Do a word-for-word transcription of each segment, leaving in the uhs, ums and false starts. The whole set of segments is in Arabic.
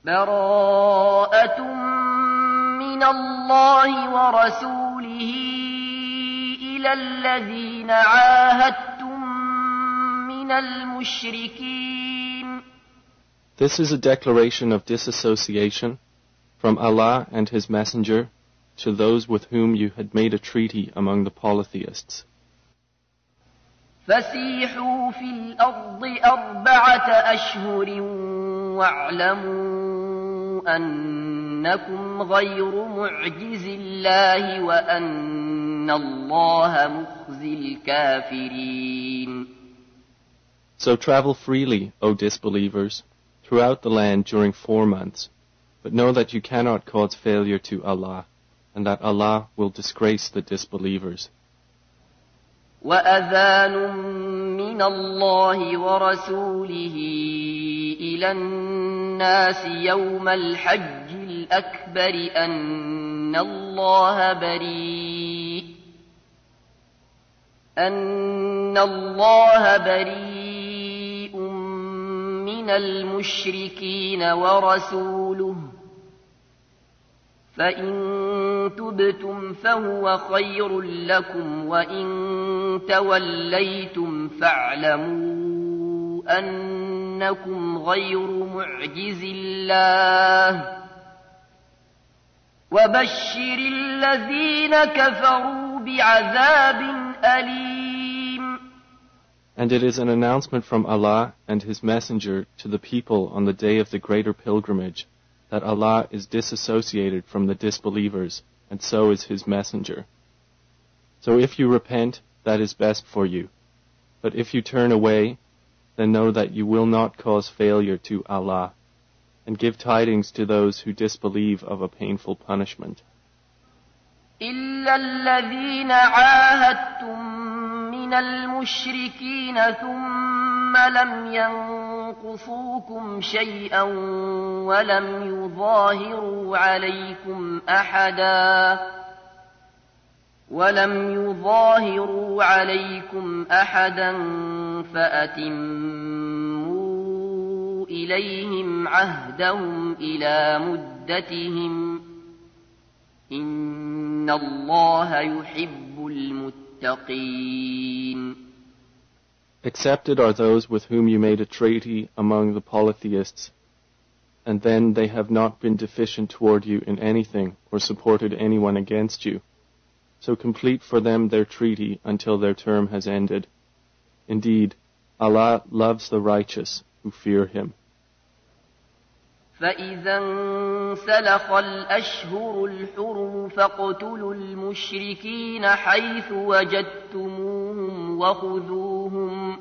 براءة من الله ورسوله إلى الذين عاهدتم من المشركين. This is a declaration of disassociation from Allah and His Messenger to those with whom you had made a treaty among the polytheists. فسيحوا في الأرض أربعة أشهر واعلموا أنكم غير معجز الله وأن الله مخزي الكافرين. So travel freely, O disbelievers, throughout the land during four months, but know that you cannot cause failure to Allah, and that Allah will disgrace the disbelievers. وأذان من الله ورسوله إلى الناس يوم الحج الأكبر أن الله بريء أن الله بريء من المشركين ورسوله فإن تبتم فهو خير لكم وإن توليتم فاعلموا أنكم غير معجز الله وبشر الذين كفروا بعذاب أليم. And it is an announcement from Allah and His Messenger to the people on the day of the greater pilgrimage that Allah is disassociated from the disbelievers, and so is His Messenger. So if you repent, that is best for you. But if you turn away, then know that you will not cause failure to Allah, and give tidings to those who disbelieve of a painful punishment. إلا الذين عاهدتم من المشركين ثم لم ينقصوكم شيئا ولم يظاهروا عليكم أحدا ولم يظاهروا عليكم أحدا فأتموا إليهم عهدهم إلى مدتهم إن الله يحب المتقين. Accepted are those with whom you made a treaty among the polytheists, and then they have not been deficient toward you in anything or supported anyone against you. So complete for them their treaty until their term has ended. Indeed, Allah loves the righteous who fear Him. فإذا انسلخ الأشهر الحرم فاقتلوا المشركين حيث وجدتموهم وخذوهم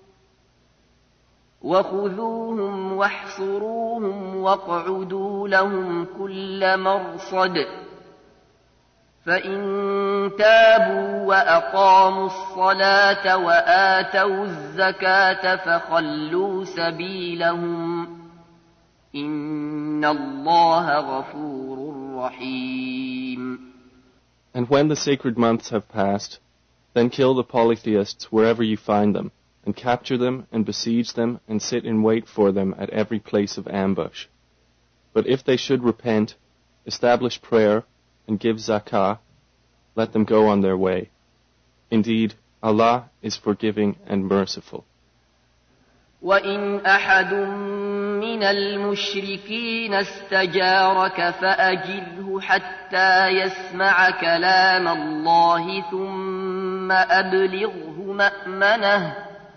وخذوهم واحصروهم واقعدوا لهم كل مرصد فإن تابوا وأقاموا الصلاة وآتوا الزكاة فخلوا سبيلهم إن الله غفور رحيم. And when the sacred months have passed, then kill the polytheists wherever you find them, and capture them and besiege them and sit in wait for them at every place of ambush. But if they should repent, establish prayer, and give zakah, let them go on their way. Indeed, Allah is forgiving and merciful. وَإِنْ أَحَدٌ مِّنَ الْمُشْرِكِينَ اسْتَجَارَكَ فَأَجِرْهُ حَتَّى يَسْمَعَ كَلَامَ اللَّهِ ثُمَّ أَبْلِغْهُ مَأْمَنَهُ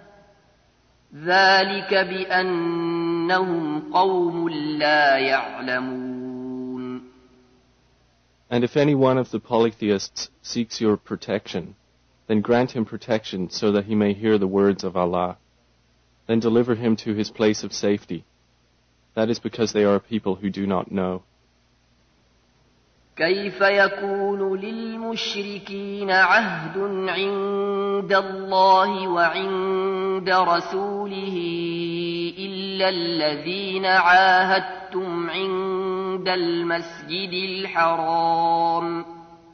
ذَلِكَ بِأَنَّهُمْ قَوْمٌ لَّا يَعْلَمُونَ. And if any one of the polytheists seeks your protection, then grant him protection so that he may hear the words of Allah. Then deliver him to his place of safety. That is because they are a people who do not know. كيف يكون للمشركين عهد عند الله وعند رسوله إلا الذين عاهدتم عند المسجد الحرام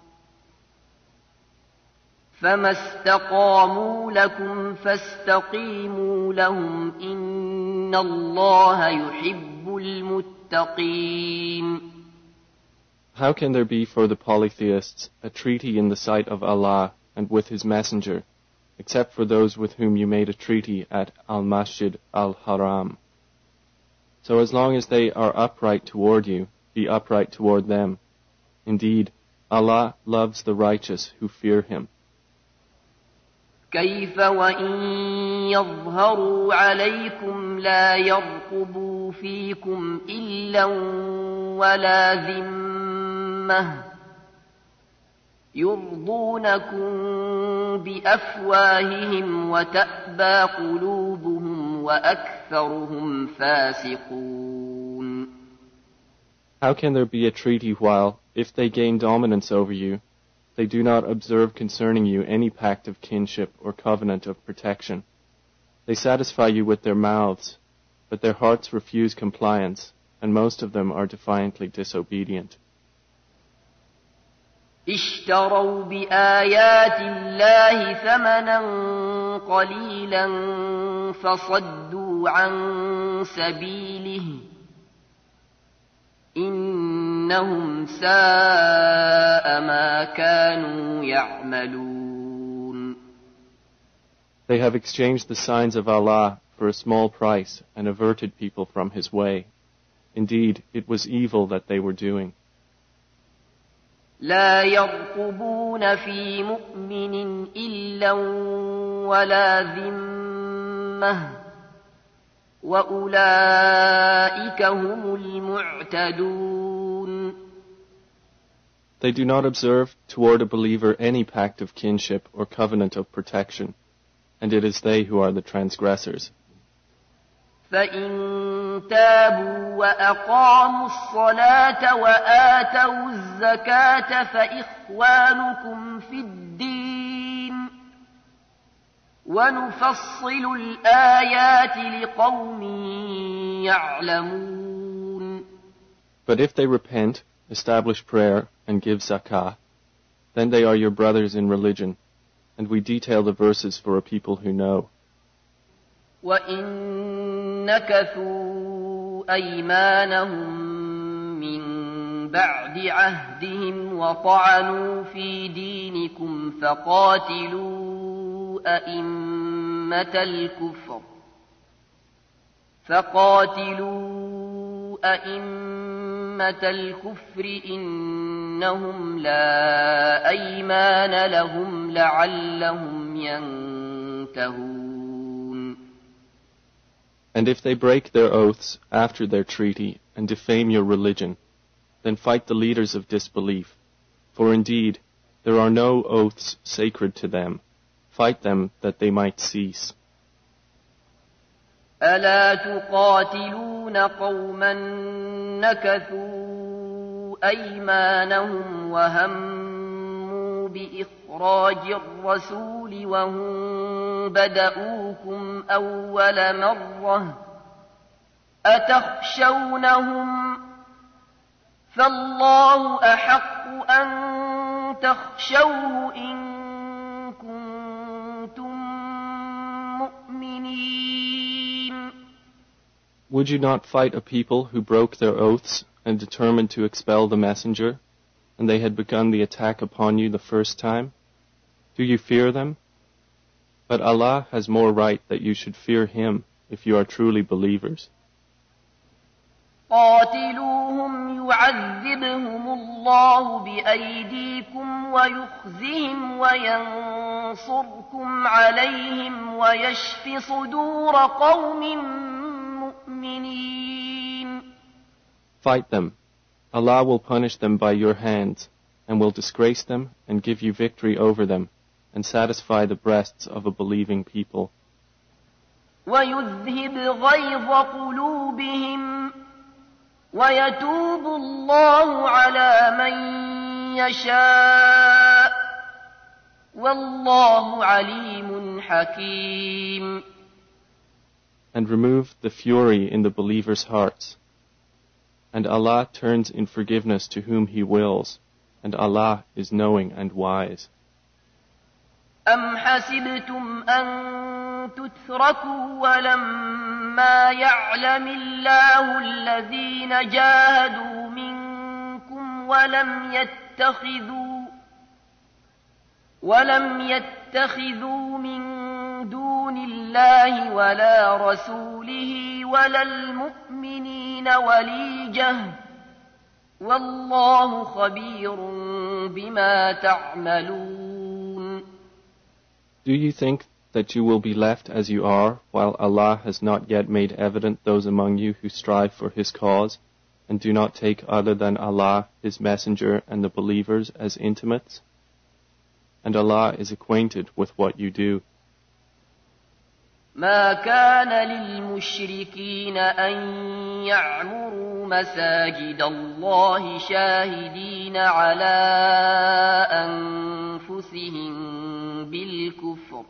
فما استقاموا لكم فاستقيموا لهم إن الله يحب المتقين. How can there be for the polytheists a treaty in the sight of Allah and with His Messenger, except for those with whom you made a treaty at Al-Masjid Al-Haram? So as long as they are upright toward you, be upright toward them. Indeed, Allah loves the righteous who fear Him. كيف وإن يظهروا عليكم لا يرقبوا فيكم إلا ولا ذمة يرضونكم بأفواههم وتأبى قلوبهم وأكثرهم فاسقون. How can there be a treaty while, if they gain dominance over you, they do not observe concerning you any pact of kinship or covenant of protection? They satisfy you with their mouths, but their hearts refuse compliance, and most of them are defiantly disobedient. اشتروا بآيات الله ثمنا قليلا فصدوا عن سبيله إنهم ساء ما كانوا يعملون. They have exchanged the signs of Allah for a small price and averted people from His way. Indeed, it was evil that they were doing. لا يرقبون في مؤمن إلا ولا ذمة وأولئك هم المعتدون. They do not observe toward a believer any pact of kinship or covenant of protection, and it is they who are the transgressors. فإن تابوا وأقاموا الصلاة وآتوا الزكاة فإخوانكم في الدين ونفصل الآيات لقوم يعلمون. But if they repent, establish prayer, and give zakah, then they are your brothers in religion, and we detail the verses for a people who know. وَإِن نَكَثُوا أَيْمَانَهُم مِّن بَعْدِ عَهْدِهِمْ وَطَعَنُوا فِي دِينِكُمْ فَقَاتِلُوا أَئِمَّةَ الْكُفْرِ فَقَاتِلُوا أَئِمَّةَ الْكُفْرِ إِنَّهُمْ لَا أَيْمَانَ لَهُمْ لَعَلَّهُمْ يَنتَهُونَ. And if they break their oaths after their treaty and defame your religion, then fight the leaders of disbelief, for indeed there are no oaths sacred to them. Fight them that they might cease. ألا تقاتلون قوما نكثوا أيمانهم وهموا بإخراج الرسول وهم بدؤوكم أول مرة أتخشونهم فالله أحق أن تخشوه إن كنتم مؤمنين. Would you not fight a people who broke their oaths and determined to expel the messenger, and they had begun the attack upon you the first time? Do you fear them? But Allah has more right that you should fear Him if you are truly believers. قاتلوهم يعذبهم الله بأيديكم ويخزهم وينصركم عليهم ويشف صدور قوم مؤمنين. Fight them. Allah will punish them by your hands, and will disgrace them and give you victory over them, and satisfy the breasts of a believing people. ويذهب غيظ قلوبهم ويتوب الله على من يشاء والله عليم حكيم. And remove the fury in the believers' hearts. And Allah turns in forgiveness to whom He wills, and Allah is knowing and wise. أم حسبتم أن تتركوا ولما إنما يعلم الله الذين جاهدوا منكم ولم يتخذوا ولم يتخذوا من دون الله ولا رسوله ولا المؤمنين وليجة والله خبير بما تعملون. Do you think that you will be left as you are, while Allah has not yet made evident those among you who strive for His cause, and do not take other than Allah, His Messenger, and the believers as intimates? And Allah is acquainted with what you do. ما كان للمشركين أن يعمروا مساجد الله شاهدين على أنفسهم بالكفر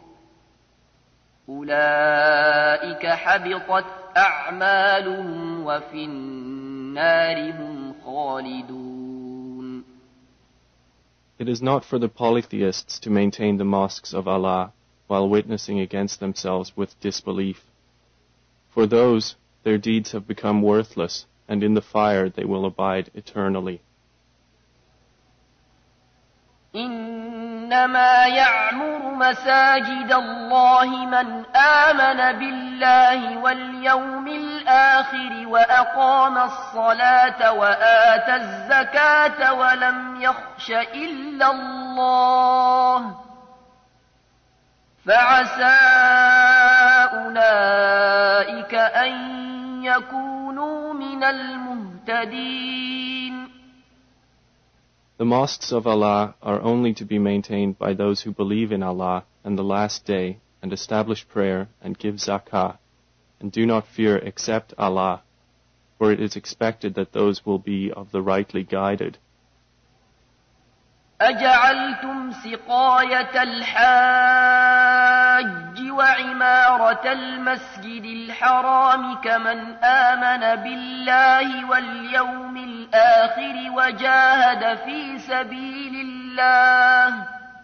أولئك حبطت أعمالهم وفي النار هم خالدون. It is not for the polytheists to maintain the mosques of Allah while witnessing against themselves with disbelief. For those, their deeds have become worthless, and in the fire they will abide eternally. إنما يعمر مساجد الله من آمن بالله واليوم الآخر وأقام الصلاة وآتى الزكاة ولم يخش إلا الله فعسى أولئك أن يكونوا من المهتدين. The mosques of Allah are only to be maintained by those who believe in Allah and the Last Day, and establish prayer and give zakah, and do not fear except Allah, for it is expected that those will be of the rightly guided. أجعلتم سقاية الحاج وعمارة المسجد الحرام كمن آمن بالله واليوم الآخر وجاهد في سبيل الله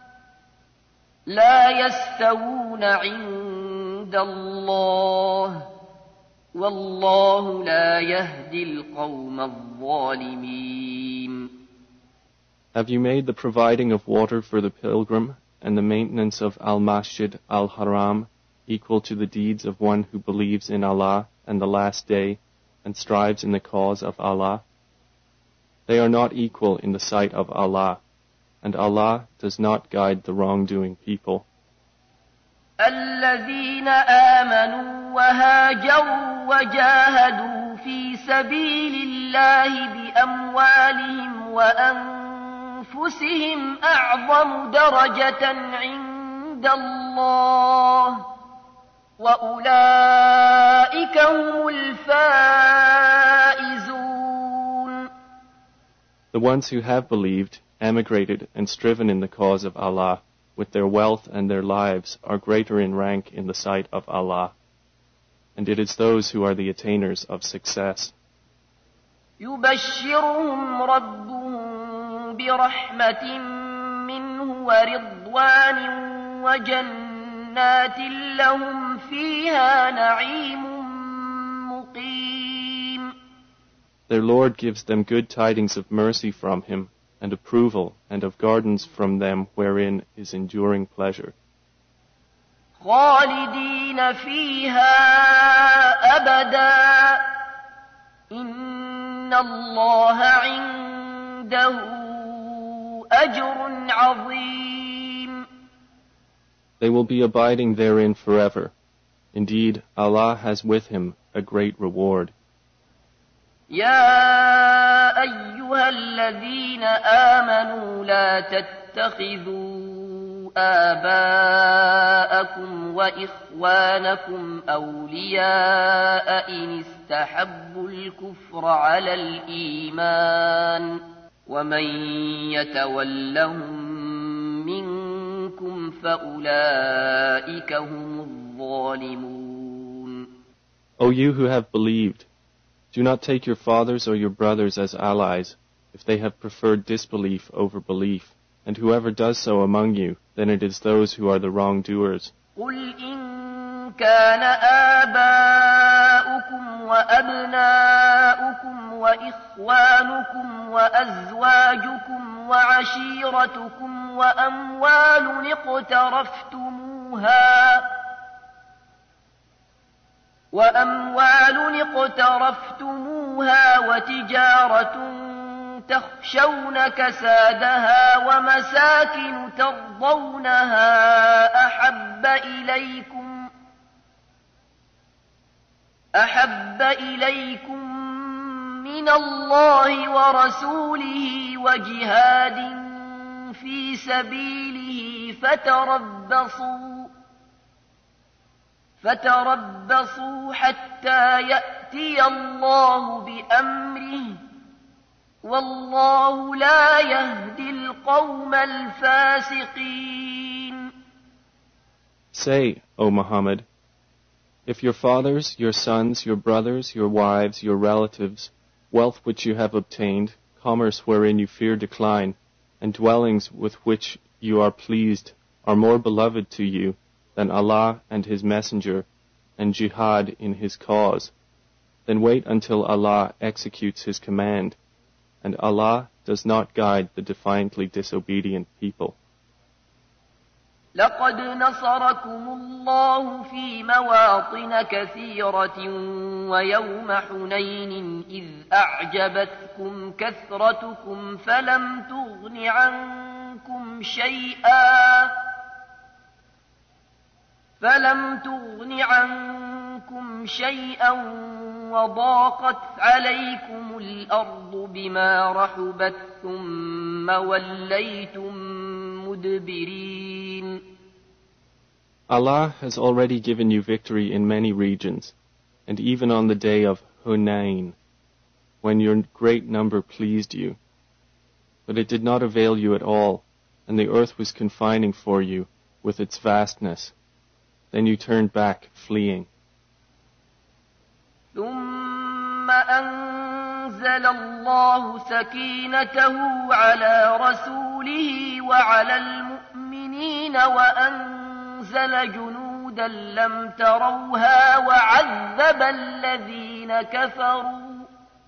لا يستوون عند الله والله لا يهدي القوم الظالمين. Have you made the providing of water for the pilgrim and the maintenance of Al-Masjid Al-Haram equal to the deeds of one who believes in Allah and the Last Day and strives in the cause of Allah? They are not equal in the sight of Allah, and Allah does not guide the wrongdoing people. الذين آمنوا وهاجروا وجاهدوا في سبيل الله بأموالهم وأنفسهم أعظم درجة عند الله وأولئك هم الفائزون. The ones who have believed, emigrated, and striven in the cause of Allah, with their wealth and their lives, are greater in rank in the sight of Allah. And it is those who are the attainers of success. يبشرهم ربهم برحمة منه ورضوان وجنات لهم فيها نعيم مقيم. Their Lord gives them good tidings of mercy from Him, and approval, and of gardens from them wherein is enduring pleasure. خالدين فيها أبدا إن الله عنده أجر عظيم. They will be abiding therein forever. Indeed, Allah has with Him a great reward. يا أيها الذين آمنوا لا تتخذوا آباءكم وإخوانكم أولياء إن استحبوا الكفر على الإيمان ومن يتولهم منكم فأولئك هم الظالمون. O you who have believed, do not take your fathers or your brothers as allies, if they have preferred disbelief over belief, and whoever does so among you, then it is those who are the wrongdoers. قل إن كان آباؤكم وأبناؤكم وإخوانكم وأزواجكم وعشيرتكم وأموال اقترفتموها وأموال اقترفتموها وتجارة تخشون كسادها ومساكن ترضونها أحب إليكم أحب إليكم من الله ورسوله وجهاد في سبيله فتربصوا فتربصوا حتى يأتي الله بأمره والله لا يهدي القوم الفاسقين. Say, O Muhammad, if your fathers, your sons, your brothers, your wives, your relatives, wealth which you have obtained, commerce wherein you fear decline, and dwellings with which you are pleased, are more beloved to you than Allah and His Messenger, and jihad in His cause, then wait until Allah executes His command, and Allah does not guide the defiantly disobedient people. لقد نصركم الله في مواطن كثيرة ويوم حنين إذ أعجبتكم كثرتكم فلم تغن عنكم شيئا فلم تغن عنكم شيئا وضاقت عليكم الأرض بما رحبت ثم وليتم مدبرين. Allah has already given you victory in many regions, and even on the day of Hunayn, when your great number pleased you. But it did not avail you at all, and the earth was confining for you with its vastness. Then you turned back, fleeing. ثم أنزل الله سكينته على رسوله وعلى المؤمنين وأنزل جنودا لم تروها وعذب الذين كفروا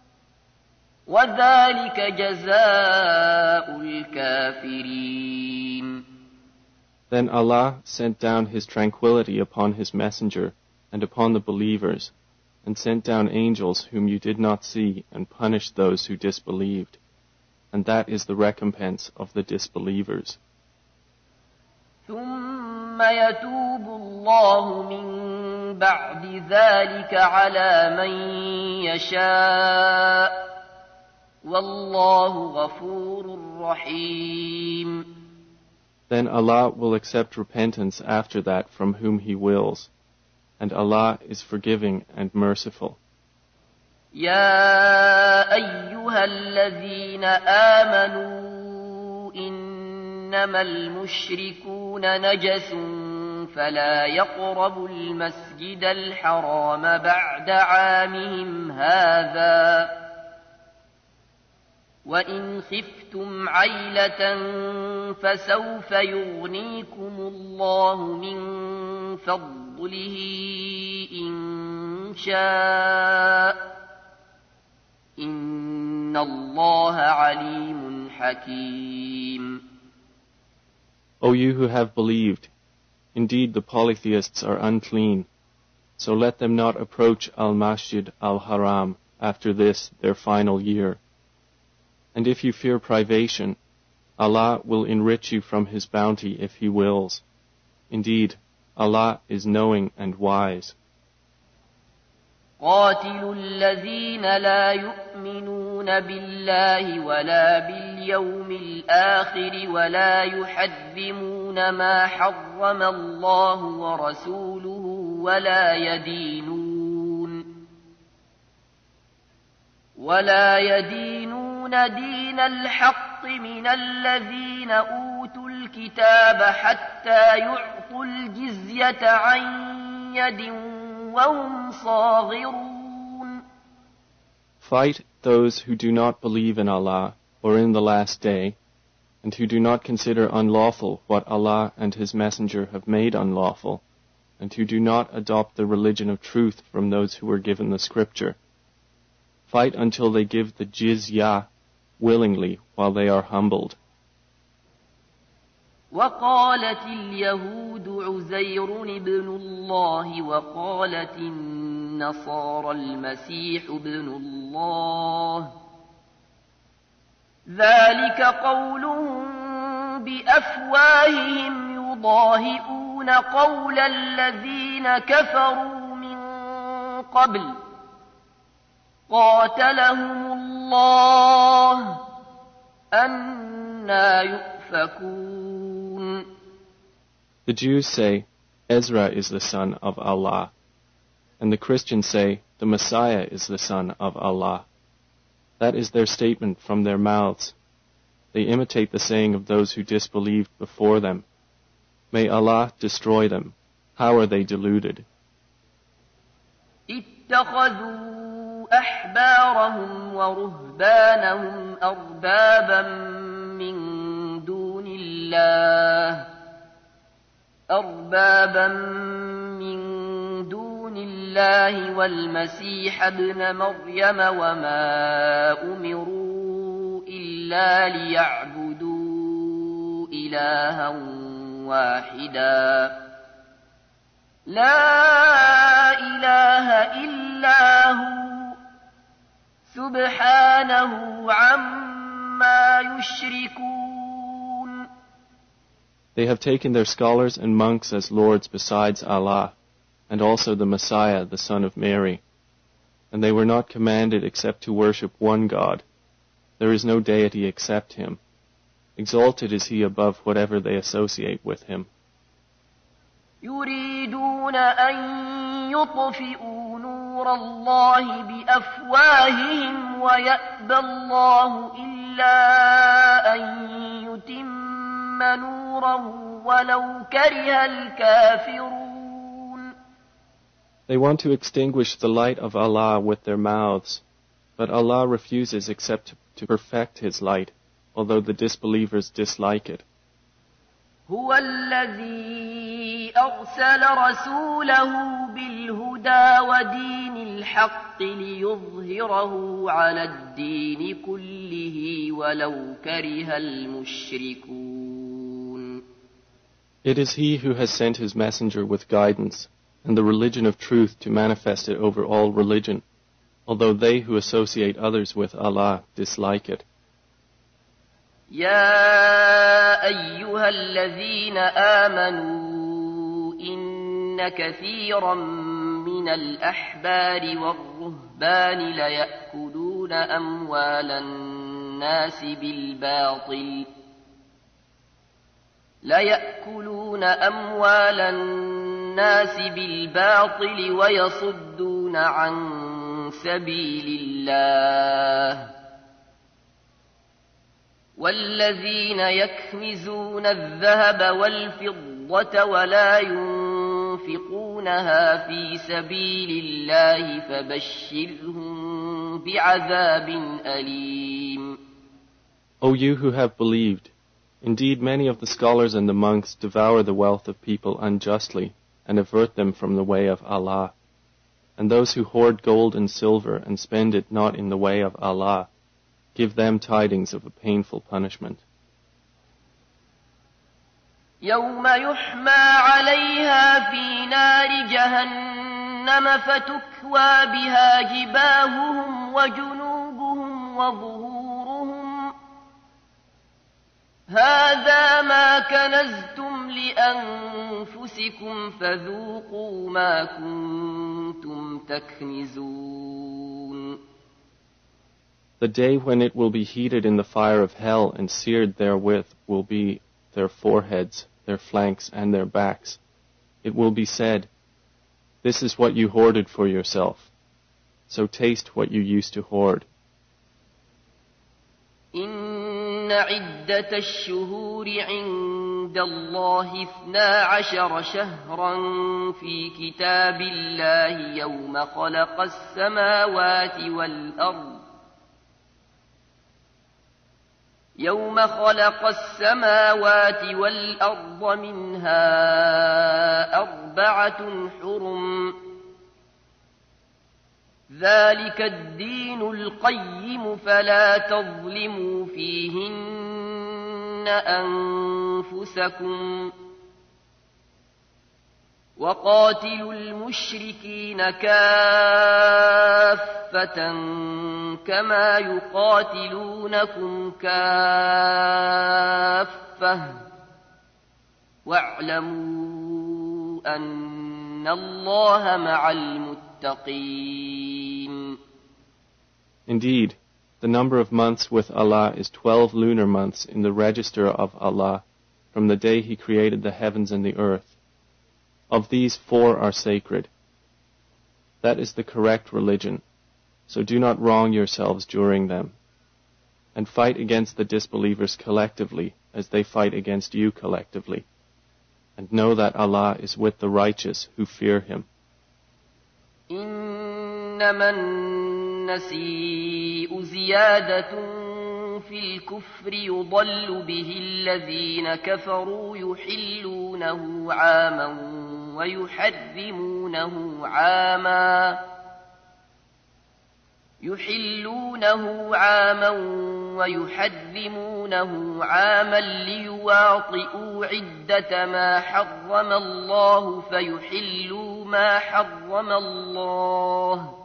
وذلك جزاء الكافرين. Then Allah sent down His tranquility upon His messenger and upon the believers, and sent down angels whom you did not see, and punished those who disbelieved. And that is the recompense of the disbelievers. ثم يتوب الله من بعد ذلك على من يشاء والله غفور رحيم. Then Allah will accept repentance after that from whom He wills, and Allah is forgiving and merciful. يا أيها الذين آمنوا إنما المشركون نجس فلا يقربوا المسجد الحرام بعد عامهم هذا وإن خفتم عيلة فسوف يغنيكم الله من فضله إن شاء إن الله عليم حكيم. O you who have believed, indeed the polytheists are unclean, so let them not approach al-Masjid al-Haram after this their final year. And if you fear privation, Allah will enrich you from His bounty if He wills. Indeed, Allah is knowing and wise. قاتلوا الذين لا يؤمنون بالله ولا باليوم الآخر ولا يحرمون ما حرم الله ورسوله ولا يدينون ولا يدينون دين الحق من الذين أوتوا الكتاب حتى يعطوا الجزية عن يد وهم صاغرون. Fight those who do not believe in Allah or in the last day, and who do not consider unlawful what Allah and His Messenger have made unlawful, and who do not adopt the religion of truth from those who were given the scripture, Fight until they give the jizya willingly while they are humbled. وقالت اليهود عزير ابن الله وقالت النصارى المسيح ابن الله ذلك قولهم بأفواههم يضاهئون قول الذين كفروا من قبل قاتلهم الله أنى يؤفكون. The Jews say, Ezra is the son of Allah, and the Christians say, the Messiah is the son of Allah. That is their statement from their mouths. They imitate the saying of those who disbelieved before them. May Allah destroy them. How are they deluded? اتخذوا أحبارهم ورهبانهم أربابا من دون الله أربابا من دون الله والمسيح ابن مريم وما أمروا إلا ليعبدوا إلها واحدا لا إله إلا هو سبحانه عما يشركون. They have taken their scholars and monks as lords besides Allah, and also the Messiah, the son of Mary. And they were not commanded except to worship one God. There is no deity except Him. Exalted is He above whatever they associate with Him. يريدون أن يطفئوا نور الله بأفواههم ويأبى الله إلا أن يتم نوره ولو كره الكافرون. They want to extinguish the light of Allah with their mouths, but Allah refuses except to perfect His light, although the disbelievers dislike it. هو الذي أرسل رسوله بالهدى ودين الحق ليظهره على الدين كله ولو كره المشركون. It is He who has sent His messenger with guidance and the religion of truth to manifest it over all religion, although they who associate others with Allah dislike it. يا أيها الذين آمنوا إن كثيرا من الأحبار والرهبان ليأكلون أموال الناس بالباطل ليأكلون أموال الناس بالباطل ويصدون عن سبيل الله والذين يكنزون الذهب والفضة ولا ينفقونها في سبيل الله فبشرهم بعذاب أليم. O you who have believed, indeed many of the scholars and the monks devour the wealth of people unjustly and avert them from the way of Allah. And those who hoard gold and silver and spend it not in the way of Allah, give them tidings of a painful punishment. يوم يحمى عليها في نار جهنم فتكوى بها جباههم وجنوبهم وظهورهم هذا ما كنزتم لأنفسكم فذوقوا ما كنتم تكنزون. The day when it will be heated in the fire of hell and seared therewith will be their foreheads, their flanks, and their backs. It will be said, this is what you hoarded for yourself, so taste what you used to hoard. إن عدة الشهور عند الله اثنا عشر شهرا في كتاب الله يوم خلق السماوات والأرض يوم خلق السماوات والأرض منها أربعة حرم ذلك الدين القيم فلا تظلموا فيهن أنفسكم وقاتلوا المشركين كافة كما يقاتلونكم كافة واعلموا أن الله مع المتقين. Indeed, the number of months with Allah is twelve lunar months in the register of Allah from the day He created the heavens and the earth. Of these, four are sacred. That is the correct religion, so do not wrong yourselves during them. And fight against the disbelievers collectively as they fight against you collectively. And know that Allah is with the righteous who fear Him. إنما النسيء زيادة في الكفر يضل به الذين كفروا يحلونه عاما ويحرمونه عاما يحلونه عاما ويحرمونه عاما ليواطئوا عدة ما حرم الله فيحلوا ما حرم الله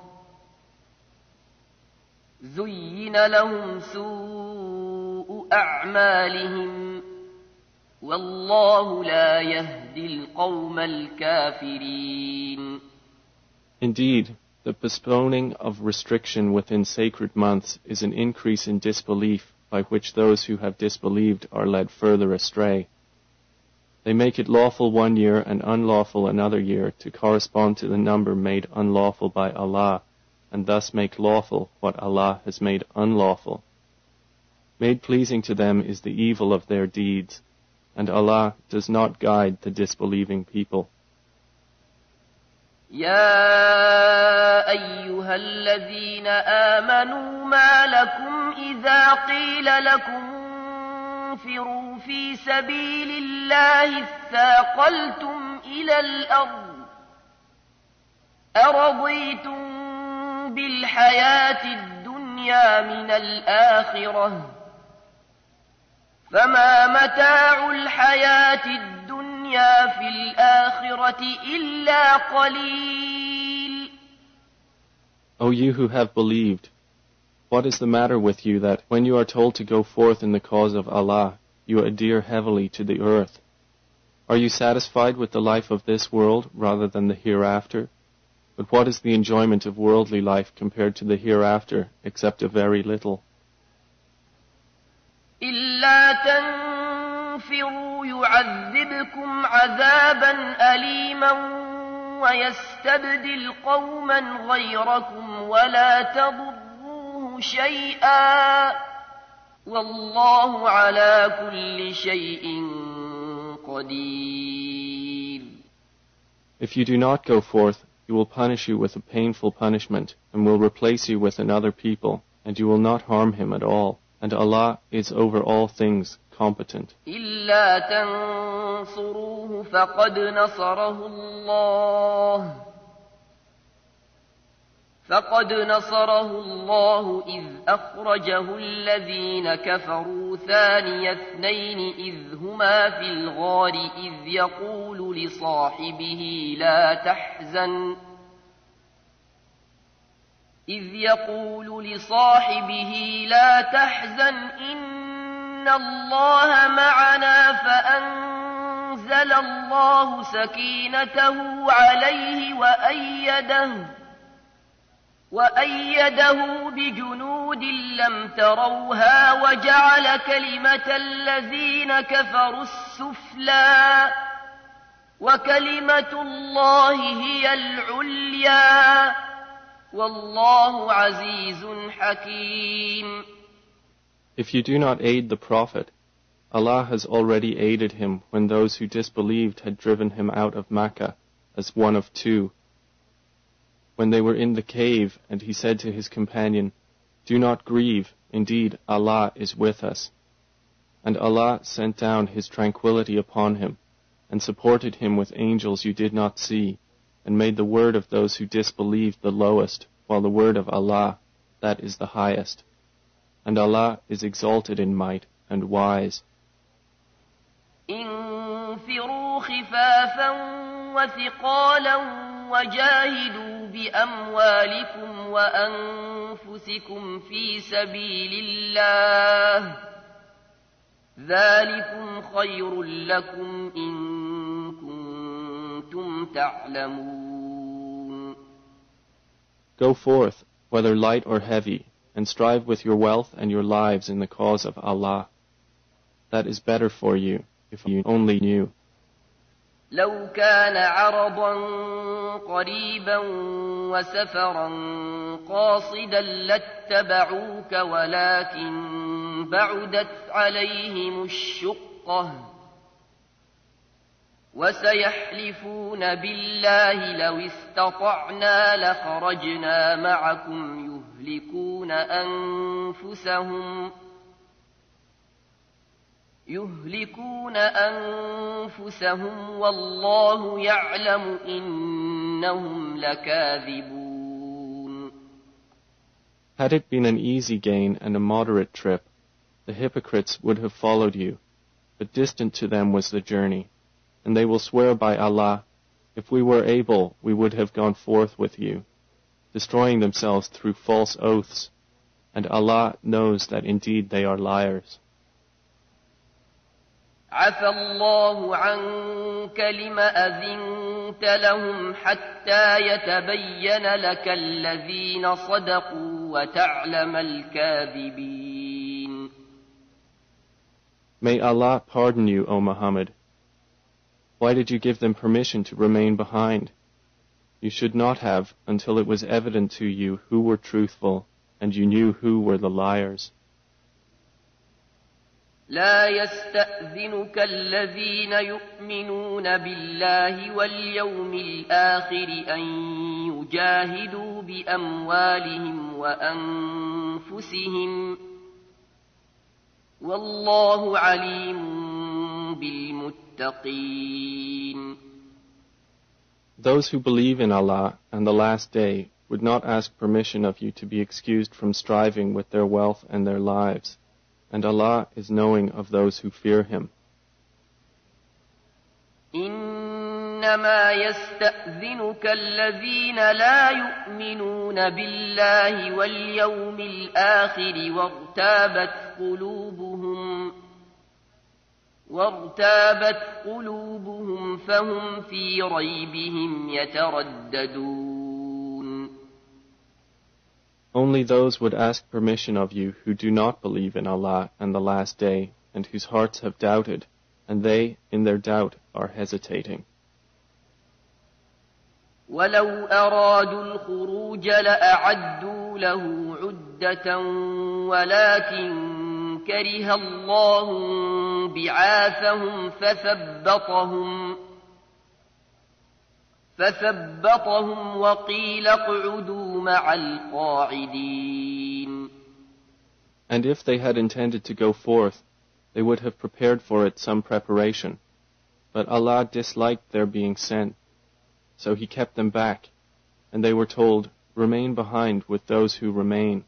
زين لهم سوء أعمالهم والله لا يهدي القوم الكافرين. Indeed, the postponing of restriction within sacred months is an increase in disbelief by which those who have disbelieved are led further astray. They make it lawful one year and unlawful another year to correspond to the number made unlawful by Allah, and thus make lawful what Allah has made unlawful. Made pleasing to them is the evil of their deeds, and Allah does not guide the disbelieving people. يا أيها الذين آمنوا ما لكم إذا قيل لكم انفروا في سبيل الله اثاقلتم إلى الأرض أرضيتم بالحياة الدنيا من الآخرة فما متاع الحياة الدنيا في الآخرة إلا قليل. O you who have believed, what is the matter with you that, when you are told to go forth in the cause of Allah, you adhere heavily to the earth? Are you satisfied with the life of this world rather than the hereafter? But what is the enjoyment of worldly life compared to the hereafter, except a very little? إلا تنفروا يعذبكم عذابا أليما ويستبدل قوما غيركم ولا تضروه شيئا والله على كل شيء قدير. If you do not go forth, He will punish you with a painful punishment and will replace you with another people, and you will not harm him at all. And Allah is over all things competent. إلا تنصروه فقد نصره الله فقد نصره الله إذ أخرجه الذين كفروا ثاني اثنين إذ هما في الغار إذ يقول لصاحبه لا تحزن إذ يقول لصاحبه لا تحزن إن الله معنا فأنزل الله سكينته عليه وأيده وأيده بجنود لم تروها وجعل كلمة الذين كفروا السفلى وكلمة الله هي العليا والله عزيز حكيم. If you do not aid the Prophet, Allah has already aided him when those who disbelieved had driven him out of Makkah as one of two. When they were in the cave, and he said to his companion, "Do not grieve, indeed Allah is with us." And Allah sent down His tranquility upon him, and supported him with angels you did not see, and made the word of those who disbelieved the lowest, while the word of Allah, that is the highest. And Allah is exalted in might and wise. انفروا خفافا وثقالا وجاهدوا بأموالكم وأنفسكم في سبيل الله ذلكم خير لكم إن كنتم تعلمون. Go forth, whether light or heavy, and strive with your wealth and your lives in the cause of Allah. That is better for you, if you only knew. لو كان عرضا قريبا وسفرا قاصدا لاتبعوك ولكن بعدت عليهم الشقة وسيحلفون بالله لو استطعنا لخرجنا معكم يهلكون أنفسهم يهلكون أنفسهم والله يعلم إنهم لكاذبون. Had it been an easy gain and a moderate trip, the hypocrites would have followed you, but distant to them was the journey, and they will swear by Allah, if we were able, we would have gone forth with you, destroying themselves through false oaths, and Allah knows that indeed they are liars. عفى الله عنك لم أذنت لهم حتى يتبين لك الذين صدقوا وتعلم الكاذبين. May Allah pardon you, O Muhammad. Why did you give them permission to remain behind? You should not have until it was evident to you who were truthful and you knew who were the liars. لا يستأذنك الذين يؤمنون بالله واليوم الآخر أن يجاهدوا بأموالهم وأنفسهم والله عليم بالمتقين. Those who believe in Allah and the last day would not ask permission of you to be excused from striving with their wealth and their lives. And Allah is knowing of those who fear Him. إنما يستأذنك الذين لا يؤمنون بالله واليوم الآخر وارتابت قلوبهم وارتابت قلوبهم فهم في ريبهم يترددون. Only those would ask permission of you who do not believe in Allah and the last day, and whose hearts have doubted, and they, in their doubt, are hesitating. ولو أرادوا الخروج لأعدوا له عدة ولكن كره الله بعاثهم فثبطهم فثبطهم وقيل اقعدوا مع القاعدين. And if they had intended to go forth, they would have prepared for it some preparation. But Allah disliked their being sent, so He kept them back, and they were told, remain behind with those who remain.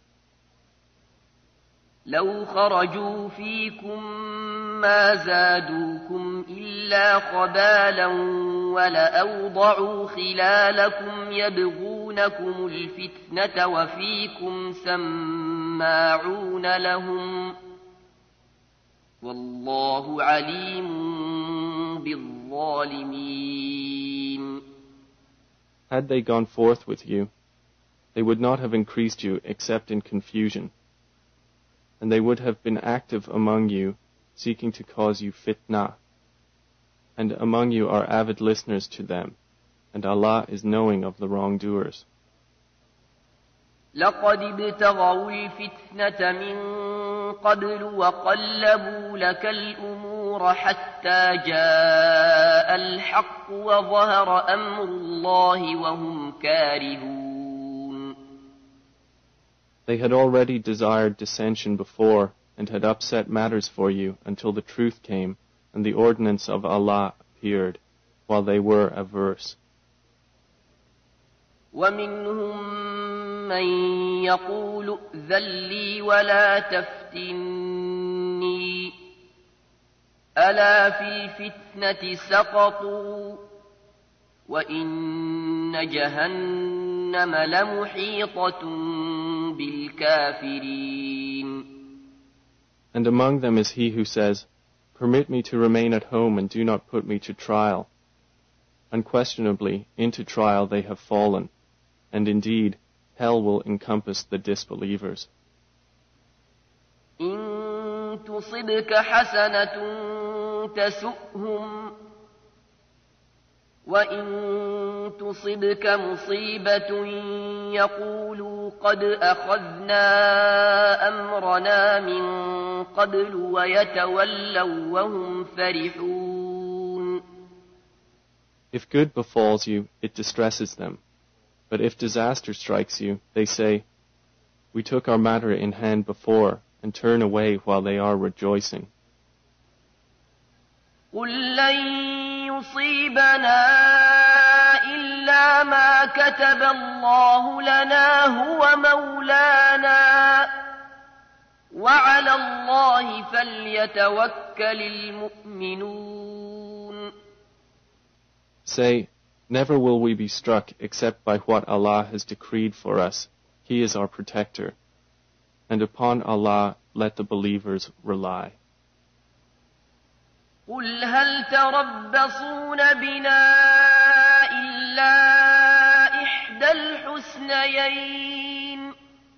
لو خرجوا فيكم ما زادوكم إلا خبالا ولأوضعوا خلالكم يبغونكم الفتنة وفيكم سماعون لهم والله عليم بالظالمين. Had they gone forth with you, they would not have increased you except in confusion, and they would have been active among you, seeking to cause you fitna. And among you are avid listeners to them, and Allah is knowing of the wrongdoers. لقد ابتغوا الفتنة من قبل وقلبوا لك الأمور حتى جاء الحق وظهر أمر الله وهم كارهون. They had already desired dissension before, and had upset matters for you until the truth came, and the ordinance of Allah appeared, while they were averse. ومنهم من يقول ائذن لي ولا تفتني ألا في الفتنة سقطوا وإن جهنم لمحيطة بالكافرين. And among them is he who says, "Permit me to remain at home and do not put me to trial." Unquestionably, into trial they have fallen, and indeed, hell will encompass the disbelievers. إن تصبك حسنة تسؤهم وإن تصبك مصيبة يقولوا قد أخذنا أمرنا من قبل ويتولوا وهم فرحون. If good befalls you, it distresses them. But if disaster strikes you, they say, "We took our matter in hand before," and turn away while they are rejoicing. قل لن يصيبنا إلا ما كتب الله لنا هو مولانا وعلى الله فليتوكل المؤمنون. Say, never will we be struck except by what Allah has decreed for us. He is our protector. And upon Allah let the believers rely. قل هل تربصون بنا إلا إحدى الحسنيين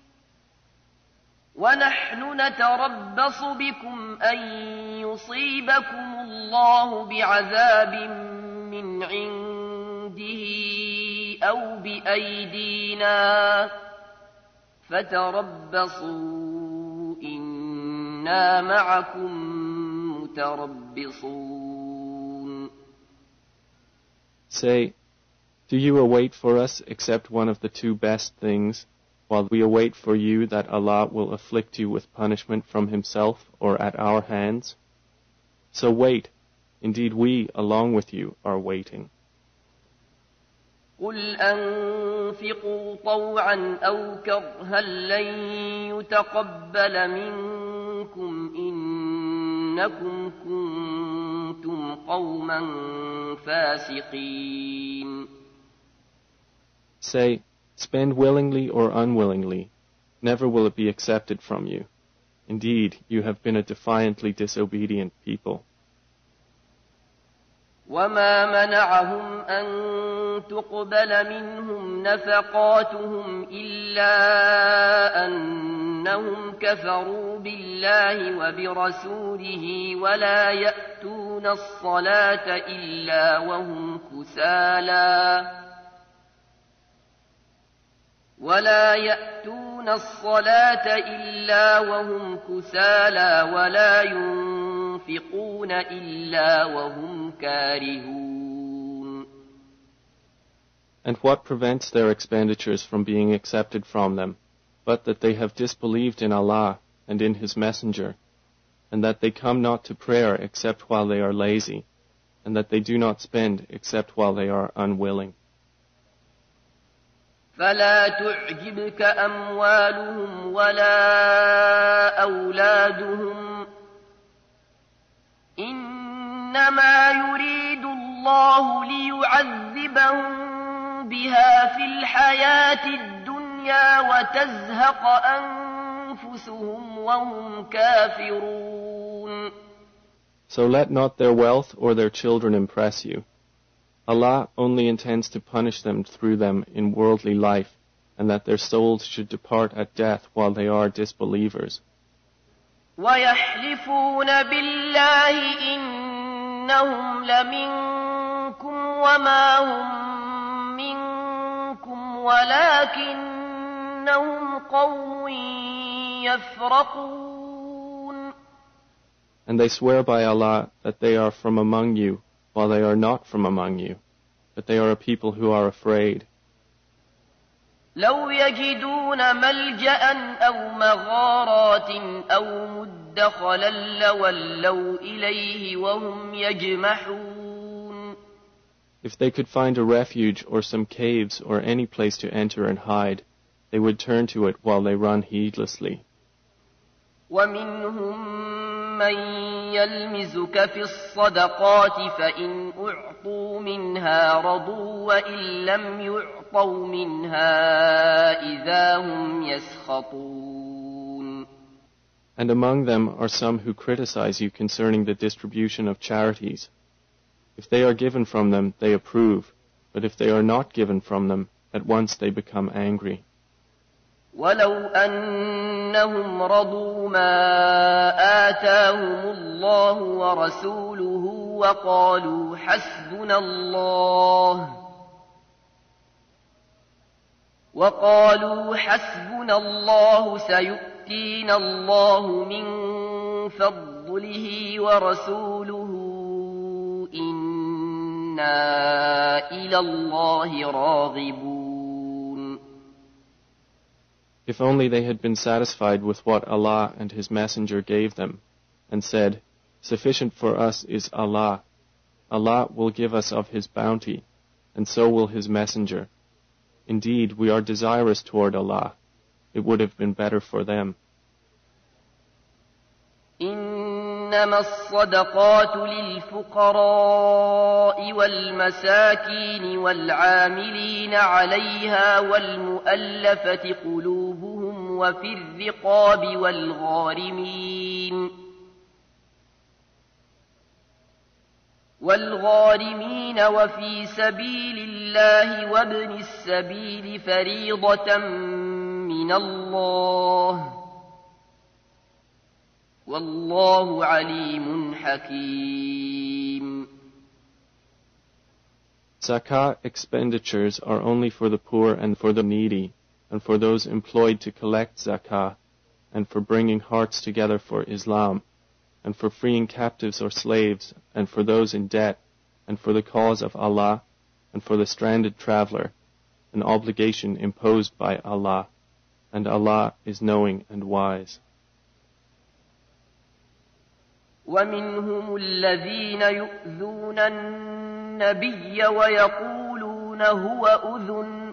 ونحن نتربص بكم أن يصيبكم الله بعذاب من عنده أو بأيدينا فتربصوا إنا معكم متربصون. Say, do you await for us except one of the two best things, while we await for you that Allah will afflict you with punishment from Himself or at our hands? So wait, indeed we, along with you, are waiting. قل أنفقوا طوعا أو كرها لن يتقبل منكم إنكم كنتم قوما فاسقين. Say, spend willingly or unwillingly, never will it be accepted from you. Indeed, you have been a defiantly disobedient people. وما منعهم أن تقبل منهم نفقاتهم إلا أنهم كفروا بالله وبرسوله ولا يأتون الصلاة إلا وهم كسالى ولا يأتون الصلاة إلا وهم كسالى ولا ينفقون إلا وهم كارهون. And what prevents their expenditures from being accepted from them, but that they have disbelieved in Allah and in His Messenger, and that they come not to prayer except while they are lazy, and that they do not spend except while they are unwilling. فلا تعجبك أموالهم ولا أولادهم إنما يريد الله ليعذبهم بها في الحياة الدنيا وتزهق أنفسهم وهم كافرون. So let not their wealth or their children impress you. Allah only intends to punish them through them in worldly life, and that their souls should depart at death while they are disbelievers. وَيَحْلِفُونَ بِاللَّهِ إِنَّهُمْ لَمِنكُمْ وَمَا هُمْ مِنكُمْ وَلَكِنَّهُمْ قَوْمٌ يَفْرَقُونَ. And they swear by Allah that they are from among you, while they are not from among you, but they are a people who are afraid. لو يجدون ملجأ أو مغارات أو مدخلا لولوا إليه وهم يجمحون. If they could find a refuge or some caves or any place to enter and hide, they would turn to it while they run heedlessly. ومنهم من يلمزك في الصدقات فإن أعطوا منها رضوا وإن لم يعطوا منها إذا هم يسخطون. And among them are some who criticize you concerning the distribution of charities. If they are given from them, they approve, but if they are not given from them, at once they become angry. ولو أنهم رضوا ما آتاهم الله ورسوله وقالوا حسبنا الله وقالوا حسبنا الله سيؤتينا الله من فضله ورسوله إنا إلى الله راغبون. If only they had been satisfied with what Allah and His Messenger gave them, and said, "Sufficient for us is Allah. Allah will give us of His bounty, and so will His Messenger. Indeed, we are desirous toward Allah. It would have been better for them." إنما الصدقات للفقراء والمساكين والعاملين عليها والمؤلفة قلوبهم وفي الرقاب والغارمين والغارمين وفي سبيل الله وابن السبيل فريضة من الله والله عليم حكيم. Zakah expenditures are only for the poor and for the needy, and for those employed to collect zakah, and for bringing hearts together for Islam, and for freeing captives or slaves, and for those in debt, and for the cause of Allah, and for the stranded traveler, an obligation imposed by Allah, and Allah is knowing and wise. ومنهم الذين يؤذون النبي ويقولون هو أذن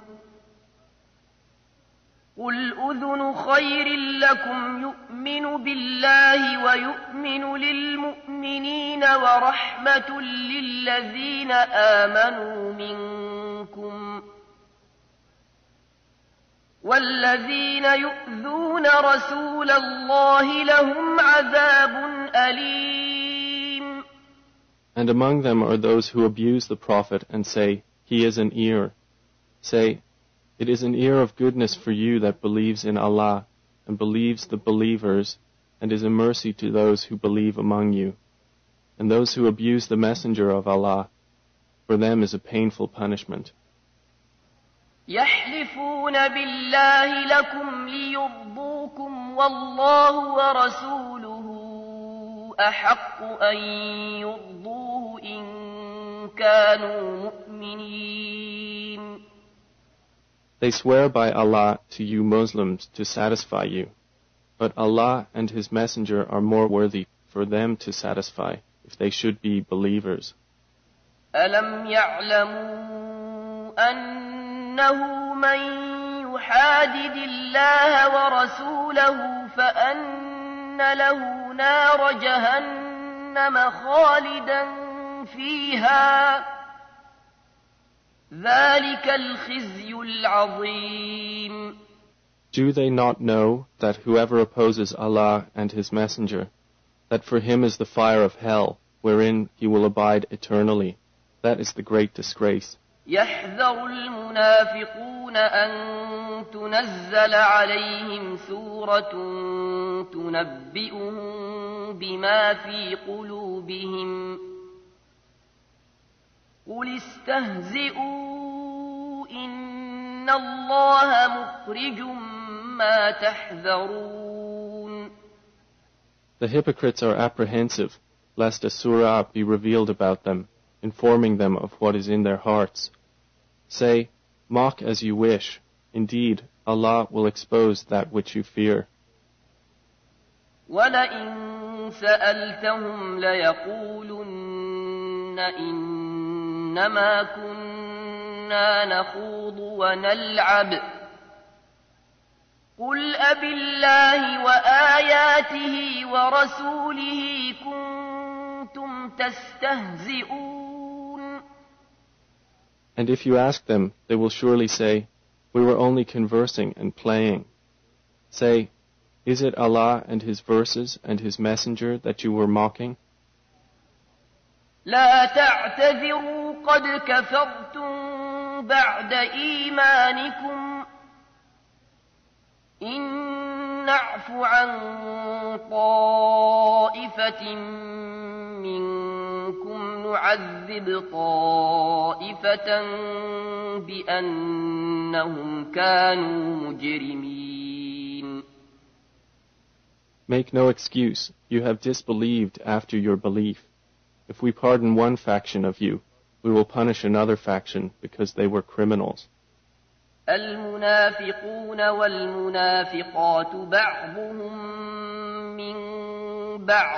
قل أذن خير لكم يؤمن بالله ويؤمن للمؤمنين ورحمة للذين آمنوا منكم والذين يؤذون رسول الله لهم عذاب أليم. And among them are those who abuse the Prophet and say, "He is an ear." Say, "It is an ear of goodness for you that believes in Allah and believes the believers, and is a mercy to those who believe among you. And those who abuse the Messenger of Allah, for them is a painful punishment." يحلفون بالله لكم ليرضوكم والله ورسوله أحق أن يرضوه إن كانوا مؤمنين. They swear by Allah to you Muslims to satisfy you, but Allah and His Messenger are more worthy for them to satisfy if they should be believers. ألم يعلموا أنه من يحادد الله ورسوله فأن له نار جهنم خالدا فيها ذلك الخزي العظيم. Do they not know that whoever opposes Allah and His Messenger, that for him is the fire of hell, wherein he will abide eternally? That is the great disgrace. يحذر المنافقون أن تنزل عليهم سورة تنبئهم بما في قلوبهم قل استهزئوا إن الله مخرج ما تحذرون. The hypocrites are apprehensive lest a surah be revealed about them, informing them of what is in their hearts. Say, mock as you wish. Indeed, Allah will expose that which you fear. وَلَئِن سَأَلْتَهُمْ لَيَقُولُنَّ إِنَّمَا كُنَّا نَخُوضُ وَنَلْعَبُ قل أبالله وآياته ورسوله كنتم تستهزئون. And if you ask them, they will surely say, we were only conversing and playing. Say, is it Allah and His verses and His messenger that you were mocking? لا تعتذروا قد كفرتم بعد إيمانكم إن نعف عن طائفة منكم نعذب طائفة بأنهم كانوا مجرمين. Make no excuse, you have disbelieved after your belief. If we pardon one faction of you, we will punish another faction because they were criminals. المنافقون والمنافقات بعضهم من بعض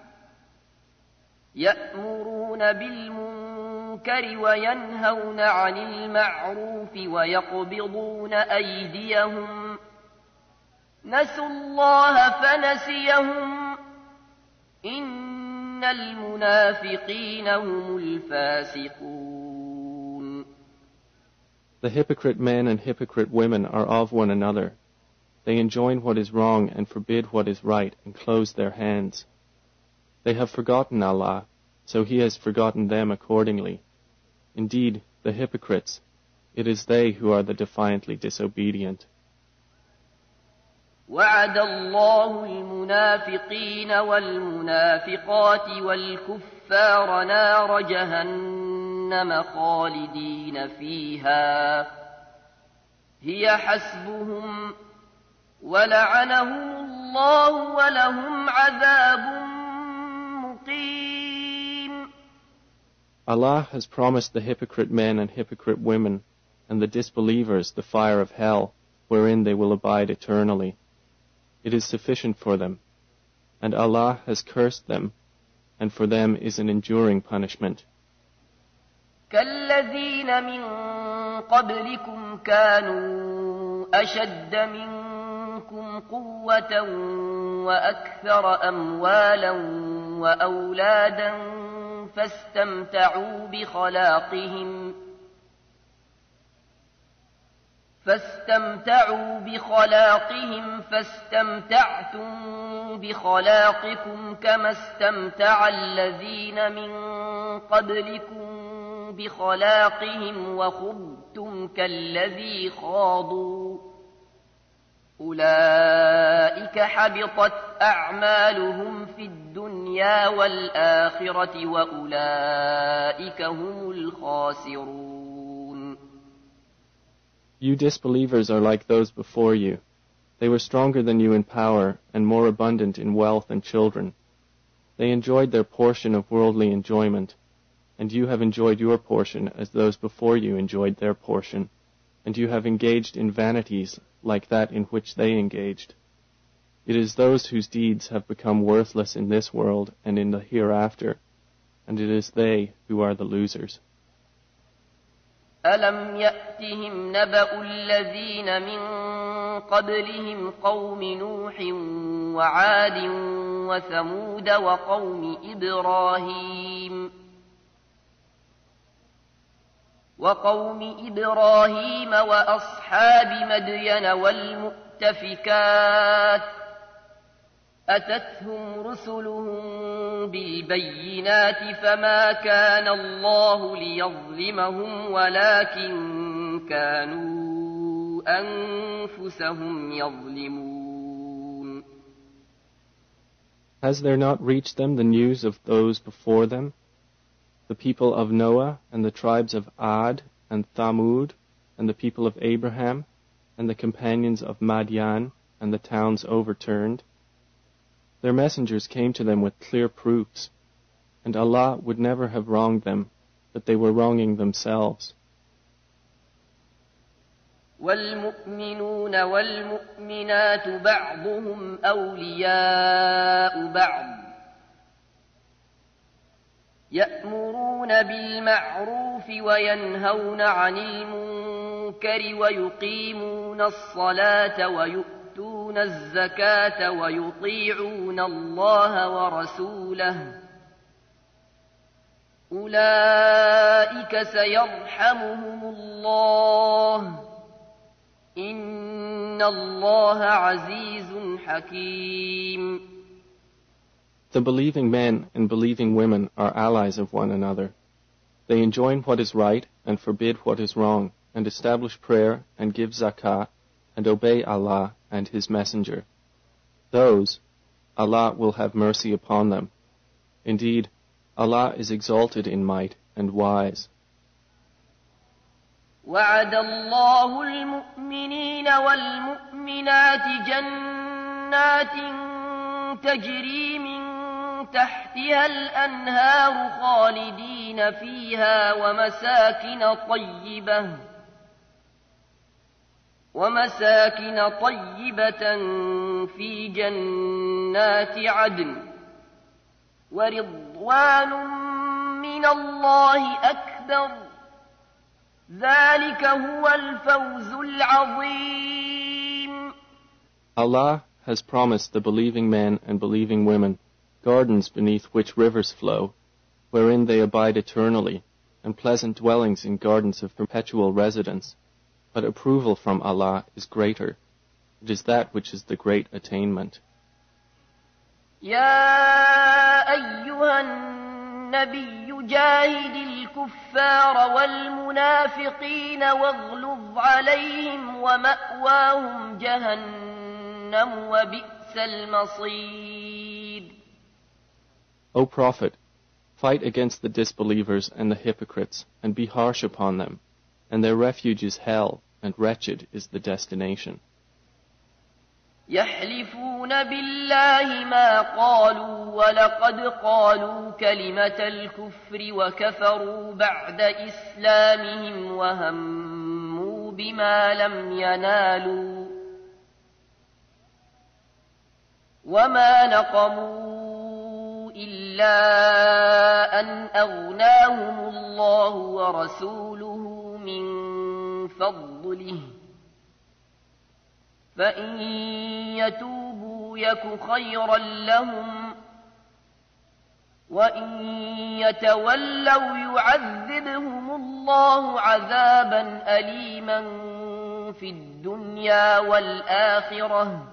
يأمرون بالمنكر وينهون عن المعروف ويقبضون أيديهم نسوا الله فنسيهم إن المنافقين هم الفاسقون. The hypocrite men and hypocrite women are of one another. They enjoin what is wrong and forbid what is right and close their hands. They have forgotten Allah, so He has forgotten them accordingly. Indeed, the hypocrites, it is they who are the defiantly disobedient. وعد الله المنافقين والمنافقات والكفار نار جهنم خالدين فيها هي حسبهم ولعنهم الله ولهم عذاب مقيم. Allah has promised the hypocrite men and hypocrite women and the disbelievers the fire of hell, wherein they will abide eternally. It is sufficient for them, and Allah has cursed them, and for them is an enduring punishment. كالذين من قبلكم كانوا أشد منكم قوة وأكثر أموالا وأولادا فاستمتعوا بخلاقهم فاستمتعوا بخلاقهم فاستمتعتم بخلاقكم كما استمتع الذين من قبلكم بخلاقهم وخضتم كالذي خاضوا أولئك حبطت أعمالهم في الدنيا والآخرة وأولئك هم الخاسرون. You disbelievers are like those before you. They were stronger than you in power and more abundant in wealth and children. They enjoyed their portion of worldly enjoyment, and you have enjoyed your portion as those before you enjoyed their portion, and you have engaged in vanities like that in which they engaged. It is those whose deeds have become worthless in this world and in the hereafter, and it is they who are the losers. ألم يأتهم نبأ الذين من قبلهم قوم نوح وعاد وثمود وقوم إبراهيم وقوم إبراهيم وأصحاب مدين والمؤتفكات أتتهم رسلهم بالبينات فما كان الله ليظلمهم ولكن كانوا أنفسهم يظلمون. Has there not reached them the news of those before them, the people of Noah and the tribes of Ad and Thamud and the people of Abraham and the companions of Madian and the towns overturned? Their messengers came to them with clear proofs, and Allah would never have wronged them, but they were wronging themselves. والمؤمنون والمؤمنات بعضهم أولياء بعض يأمرون بالمعروف وينهون عن المنكر ويقيمون الصلاة ويؤمنون ويؤتون الزكاة ويطيعون الله ورسوله أولئك سيرحمهم الله إن الله عزيز حكيم. The believing men and believing women are allies of one another. They enjoin what is right and forbid what is wrong, and establish prayer and give zakah and obey Allah and His Messenger. Those, Allah will have mercy upon them. Indeed, Allah is exalted in might and wise. وعد الله المؤمنين والمؤمنات جنات تجري من تحتها الأنهار خالدين فيها ومساكن طيبة ومساكن طيبة في جنات عدن ورضوان من الله أكبر ذلك هو الفوز العظيم. Allah has promised the believing men and believing women gardens beneath which rivers flow, wherein they abide eternally, and pleasant dwellings in gardens of perpetual residence. But approval from Allah is greater. It is that which is the great attainment. يا أيها النبي جاهد الكفار والمنافقين واغلظ عليهم ومأواهم جهنم وبئس المصير. O Prophet, fight against the disbelievers and the hypocrites, and be harsh upon them, and their refuge is hell, and wretched is the destination. يحلفون بالله ما قالوا ولقد قالوا كلمة الكفر وكفروا بعد إسلامهم وهموا بما لم ينالوا وما نقموا إلا أن أغناهم الله ورسوله من فضله فإن يتوبوا يك خيرا لهم وإن يتولوا يعذبهم الله عذابا أليما في الدنيا والآخرة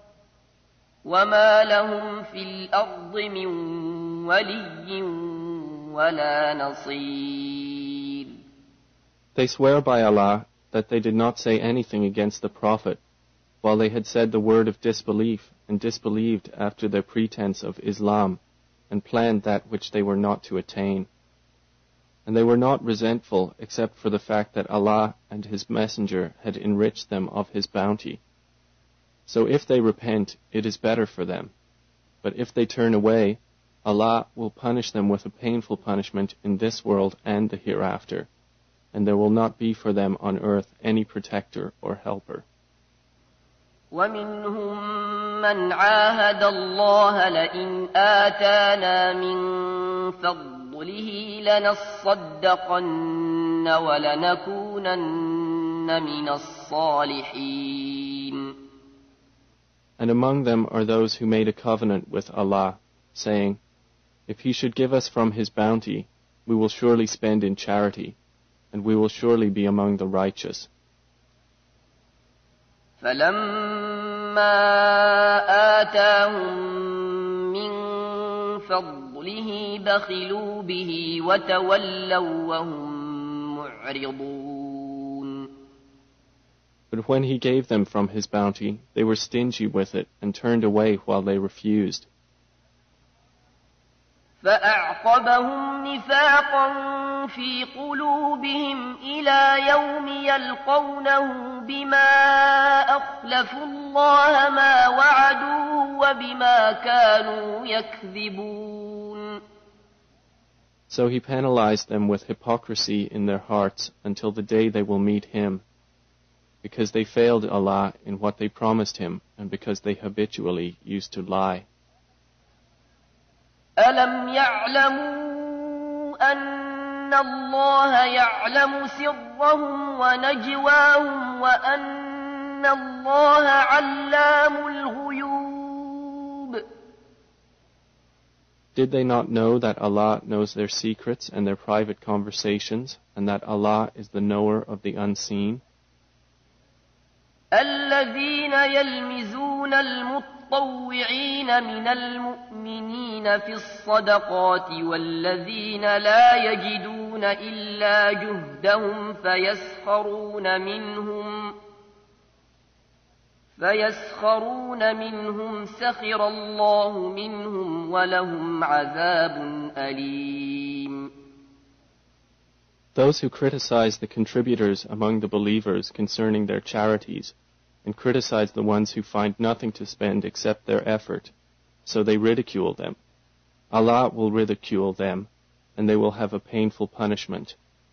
وما لهم في الأرض من ولي ولا نصير. They swear by Allah that they did not say anything against the Prophet, while they had said the word of disbelief and disbelieved after their pretense of Islam, and planned that which they were not to attain. And they were not resentful except for the fact that Allah and His Messenger had enriched them of His bounty. So if they repent, it is better for them. But if they turn away, Allah will punish them with a painful punishment in this world and the hereafter, and there will not be for them on earth any protector or helper. ومنهم من عاهد الله لئن آتانا من فضله لنصدقن ولنكونن من الصالحين. And among them are those who made a covenant with Allah, saying, if He should give us from His bounty, we will surely spend in charity, and we will surely be among the righteous. فلما آتاهم من فضله بخلوا به وتولوا وهم معرضون. But when He gave them from His bounty, they were stingy with it and turned away while they refused. فأعقبهم نفاقا في قلوبهم إلى يوم يلقونه بما أخلفوا الله ما وعدوه وبما كانوا يكذبون. So He penalized them with hypocrisy in their hearts until the day they will meet Him, because they failed Allah in what they promised Him and because they habitually used to lie. ألم يعلموا أن الله يعلم سرهم ونجواهم وأن أن الله علام الغيوب. Did they not know that Allah knows their secrets and their private conversations, and that Allah is the knower of the unseen? الذين يلمزون المطوعين من المؤمنين في الصدقات والذين لا يجدون إلا جهدهم فيسخرون منهم فيسخرون منهم سخر الله منهم ولهم عذاب أليم. Those who criticize the contributors among the believers concerning their charities, and criticize the ones who find nothing to spend except their effort, so they ridicule them. Allah will ridicule them, and they will have a painful punishment.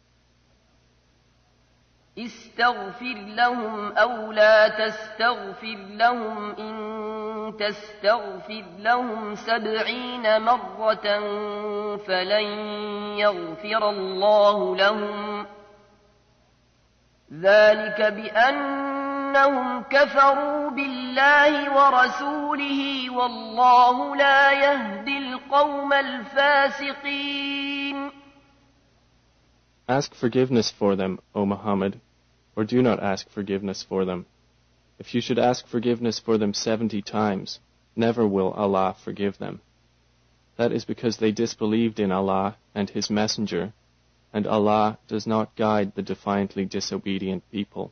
استغفر لهم أو لا تستغفر لهم إن تستغفر لهم سبعين مرة فلن يغفر الله لهم ذلك بأنهم كفروا بالله ورسوله والله لا يهدي القوم الفاسقين. Ask forgiveness for them, O Muhammad, or do not ask forgiveness for them. If you should ask forgiveness for them seventy times, never will Allah forgive them. That is because they disbelieved in Allah and His Messenger, and Allah does not guide the defiantly disobedient people.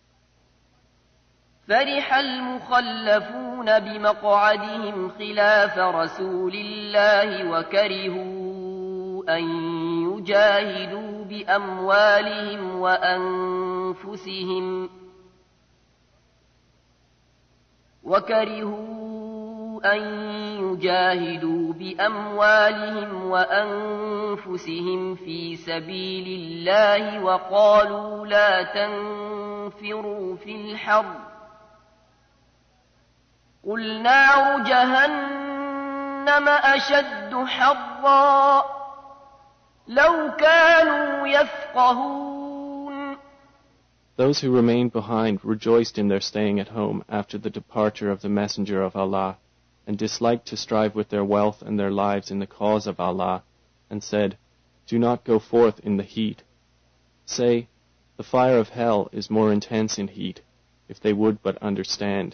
فرح المخلفون بمقعدهم خلاف رسول الله وكرهوا أن يجاهدوا بأموالهم وأنفسهم وكرهوا أن يجاهدوا بأموالهم وأنفسهم في سبيل الله وقالوا لا تنفروا في الحر قل نار جهنم أشد حرا لو كانوا يفقهون. Those who remained behind rejoiced in their staying at home after the departure of the Messenger of Allah, and disliked to strive with their wealth and their lives in the cause of Allah, and said, do not go forth in the heat. Say, the fire of hell is more intense in heat, if they would but understand.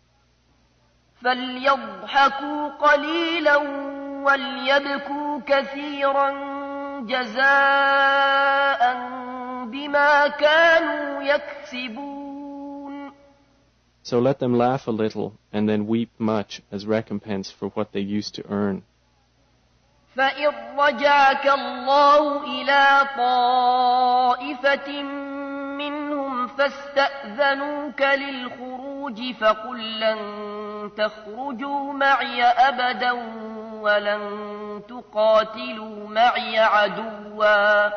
فليضحكوا قليلا وليبكوا كثيرا جزاء بما كانوا يكسبون. So let them laugh a little and then weep much as recompense for what they used to earn. فإن رجعك الله إلى طائفة منهم فاستأذنوك للخروج فقل لن تخرجوا معي أبدا ولن تقاتلوا معي عدوا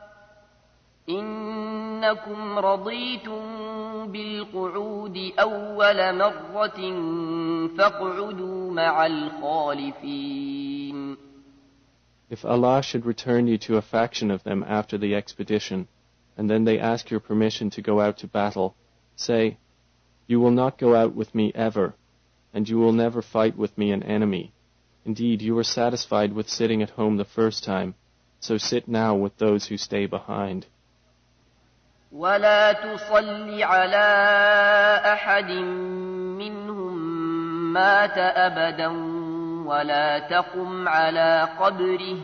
إنكم رضيتم بالقعود أول مرة فاقعدوا مع الخالفين. If Allah should return you to a faction of them after the expedition, and then they ask your permission to go out to battle, say, you will not go out with me ever, and you will never fight with me an enemy. Indeed, you were satisfied with sitting at home the first time, so sit now with those who stay behind. ولا تصل على أحد منهم مات أبدا ولا تقم على قبره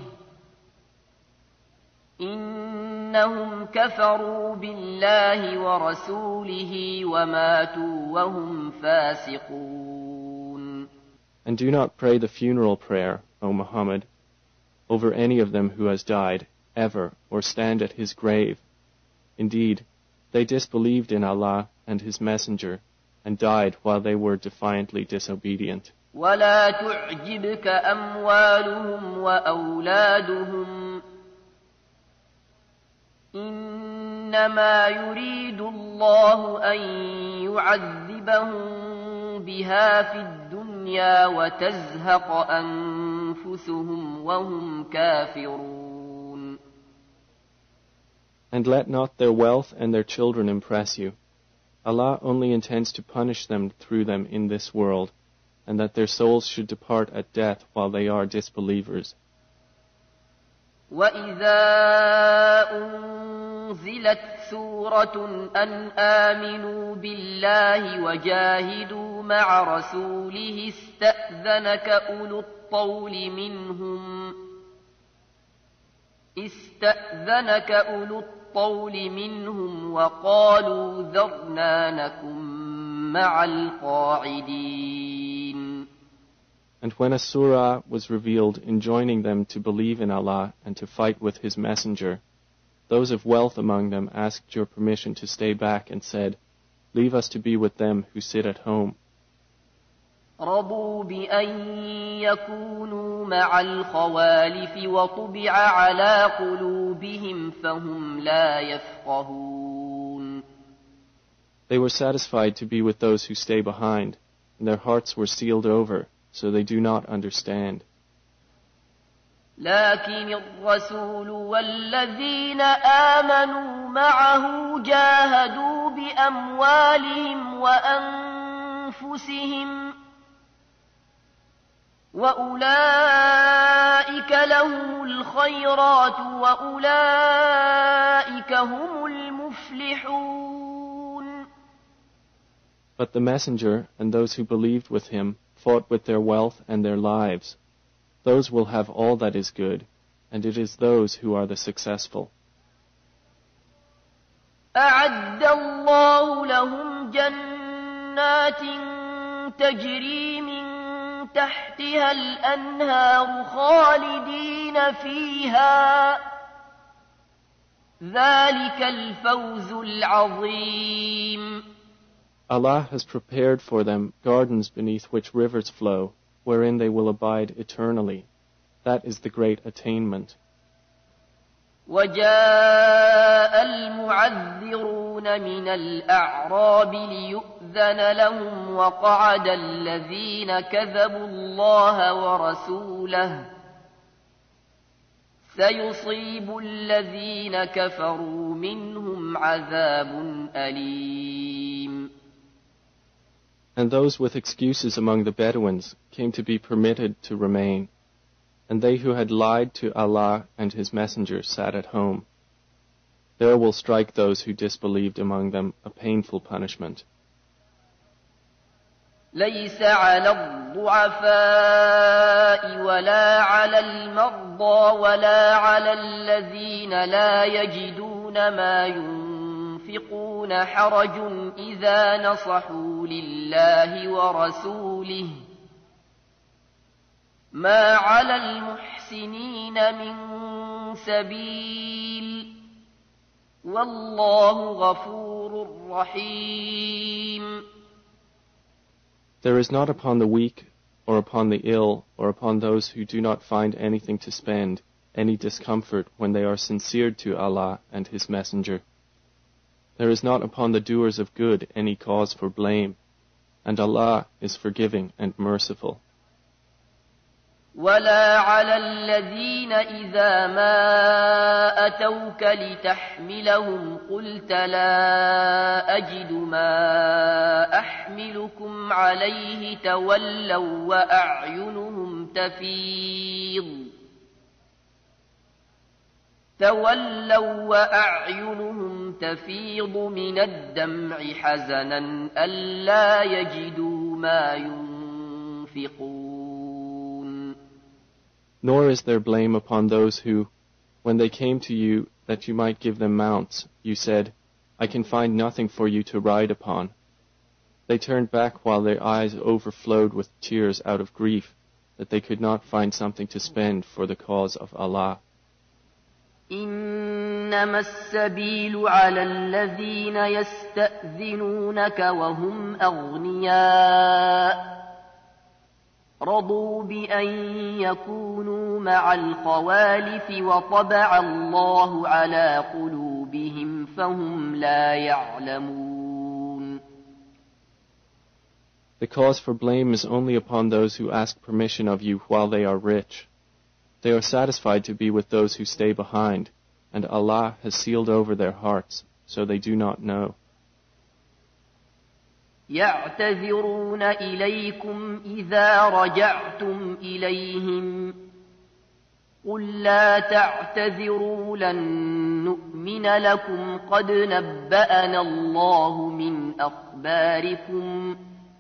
إنهم كفروا بالله ورسوله وماتوا وهم فاسقون. And do not pray the funeral prayer, O Muhammad, over any of them who has died, ever, or stand at his grave. Indeed, they disbelieved in Allah and His Messenger, and died while they were defiantly disobedient. ولا تعجبك أموالهم وأولادهم إنما يريد الله أن يعذبهم بها في الدنيا وتزهق أنفسهم وهم كافرون. And let not their wealth and their children impress you. Allah only intends to punish them through them in this world, and that their souls should depart at death while they are disbelievers. وَإِذَا أُنزِلَتْ سُورَةٌ أَنْ آمِنُوا بِاللَّهِ وَجَاهِدُوا مَعَ رَسُولِهِ اسْتَأْذَنَكَ أُولُو الطَّوْلِ مِنْهُمْ اسْتَأْذَنَكَ أُولُو الطَّوْلِ مِنْهُمْ وَقَالُوا ذَرْنَا نَكُن مَّعَ الْقَاعِدِينَ. And when a surah was revealed enjoining them to believe in Allah and to fight with His Messenger, those of wealth among them asked your permission to stay back and said, "Leave us to be with them who sit at home." رضوا بأن يكونوا مع الخوالف وطبع على قلوبهم فهم لا يفقهون. They were satisfied to be with those who stay behind, and their hearts were sealed over, so they do not understand. لكن الرسول والذين آمنوا معه جاهدوا بأموالهم وأنفسهم وأولئك لهم الخيرات وأولئك هم المفلحون. But the Messenger and those who believed with him fought with their wealth and their lives. Those will have all that is good, and it is those who are the successful. أعد الله لهم جنات تجري من تحتها الأنهار خالدين فيها ذلك الفوز العظيم. Allah has prepared for them gardens beneath which rivers flow, wherein they will abide eternally. That is the great attainment. وجاء المعذرون من الأعراب ليؤذن لهم وقعد الذين كذبوا الله ورسوله سيصيب الذين كفروا منهم عذاب أليم. And those with excuses among the Bedouins came to be permitted to remain, and they who had lied to Allah and His Messenger sat at home. There will strike those who disbelieved among them a painful punishment. ليس على الضعفاء ولا على المرضى ولا على الذين لا يجدون ما ينفقون حرج إذا نصحوا لله ورسوله ما على المحسنين من سبيل والله غفور رحيم. There is not upon the weak, or upon the ill, or upon those who do not find anything to spend, any discomfort when they are sincere to Allah and His Messenger. There is not upon the doers of good any cause for blame, and Allah is forgiving and merciful. ولا على الذين إذا ما أتوك لتحملهم قلت لا أجد ما أحملكم عليه تولوا وأعينهم تفيض تولوا وأعينهم تفيض من الدمع حزنا ألا يجدوا ما ينفقون. Nor is there blame upon those who, when they came to you that you might give them mounts, you said, "I can find nothing for you to ride upon." They turned back while their eyes overflowed with tears out of grief, that they could not find something to spend for the cause of Allah. إنما السبيل على الذين يستأذنونك وهم أغنياء رضوا بأن يكونوا مع الخوالف وطبع الله على قلوبهم فهم لا يعلمون. The cause for blame is only upon those who ask permission of you while they are rich. They are satisfied to be with those who stay behind, and Allah has sealed over their hearts, so they do not know. يعتذرون إليكم إذا رجعتم إليهم قل لا تعتذروا لن نؤمن لكم قد نبأنا الله من أخباركم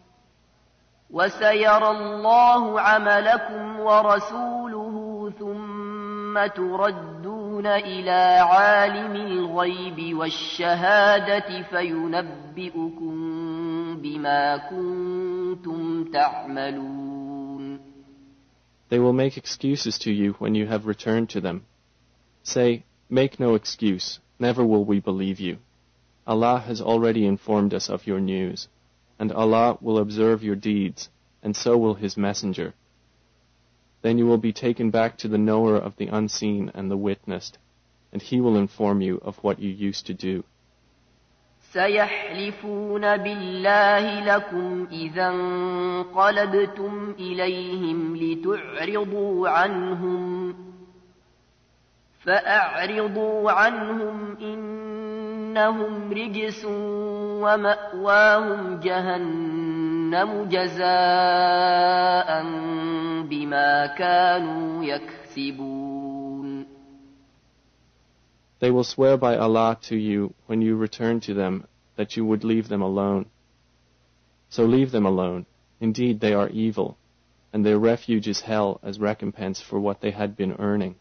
وسيرى الله عملكم ورسوله ثم تردون إلى عالم الغيب والشهادة فينبئكم بما كنتم تعملون. They will make excuses to you when you have returned to them. Say, make no excuse, never will we believe you. Allah has already informed us of your news, and Allah will observe your deeds, and so will His Messenger. Then you will be taken back to the knower of the unseen and the witnessed, and He will inform you of what you used to do. سيحلفون بالله لكم إذا انقلبتم إليهم لتعرضوا عنهم فأعرضوا عنهم إنهم رجس ومأواهم جهنم جزاء بما كانوا يكسبون. They will swear by Allah to you when you return to them that you would leave them alone. So leave them alone. Indeed, they are evil, and their refuge is hell as recompense for what they had been earning.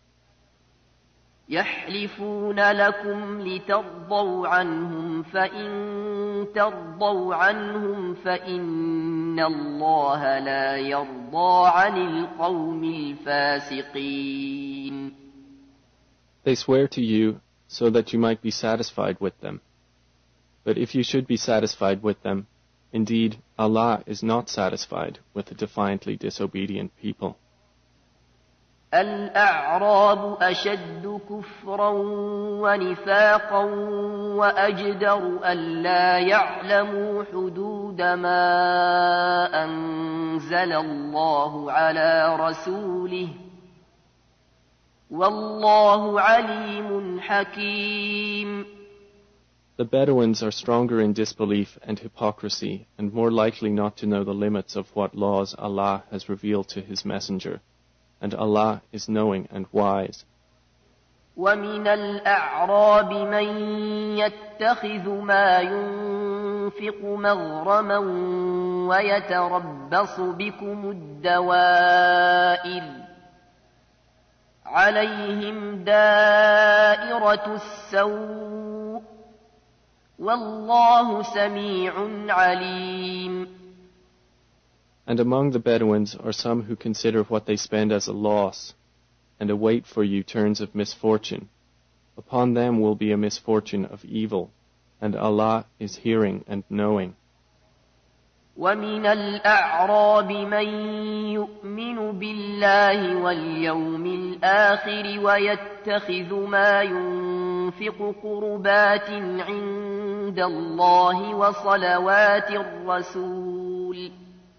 يحلفون لكم لترضوا عنهم فإن ترضوا عنهم فإن الله لا يرضى عن القوم الفاسقين. They swear to you so that you might be satisfied with them. But if you should be satisfied with them, indeed Allah is not satisfied with the defiantly disobedient people. الأعراب أشد كفرا ونفاقا وأجدر ألا يعلموا حدود ما أنزل الله على رسوله والله عليم حكيم. The Bedouins are stronger in disbelief and hypocrisy and more likely not to know the limits of what laws Allah has revealed to His Messenger. And Allah is knowing and wise. وَمِنَ الْأَعْرَابِ مَنْ يَتَّخِذُ مَا يُنْفِقُ مَغْرَمًا وَيَتَرَبَّصُ بِكُمُ الدَّوَائِرَ عَلَيْهِمْ دَائِرَةُ السَّوْءِ وَاللَّهُ سَمِيعٌ عَلِيمٌ. And among the Bedouins are some who consider what they spend as a loss, and await for you turns of misfortune. Upon them will be a misfortune of evil, and Allah is hearing and knowing. وَمِنَ الْأَعْرَابِ مَنْ يُؤْمِنُ بِاللَّهِ وَالْيَوْمِ الْآخِرِ وَيَتَّخِذُ مَا يُنْفِقُ قُرُبَاتٍ عِنْدَ اللَّهِ وَصَلَوَاتِ الرَّسُولِ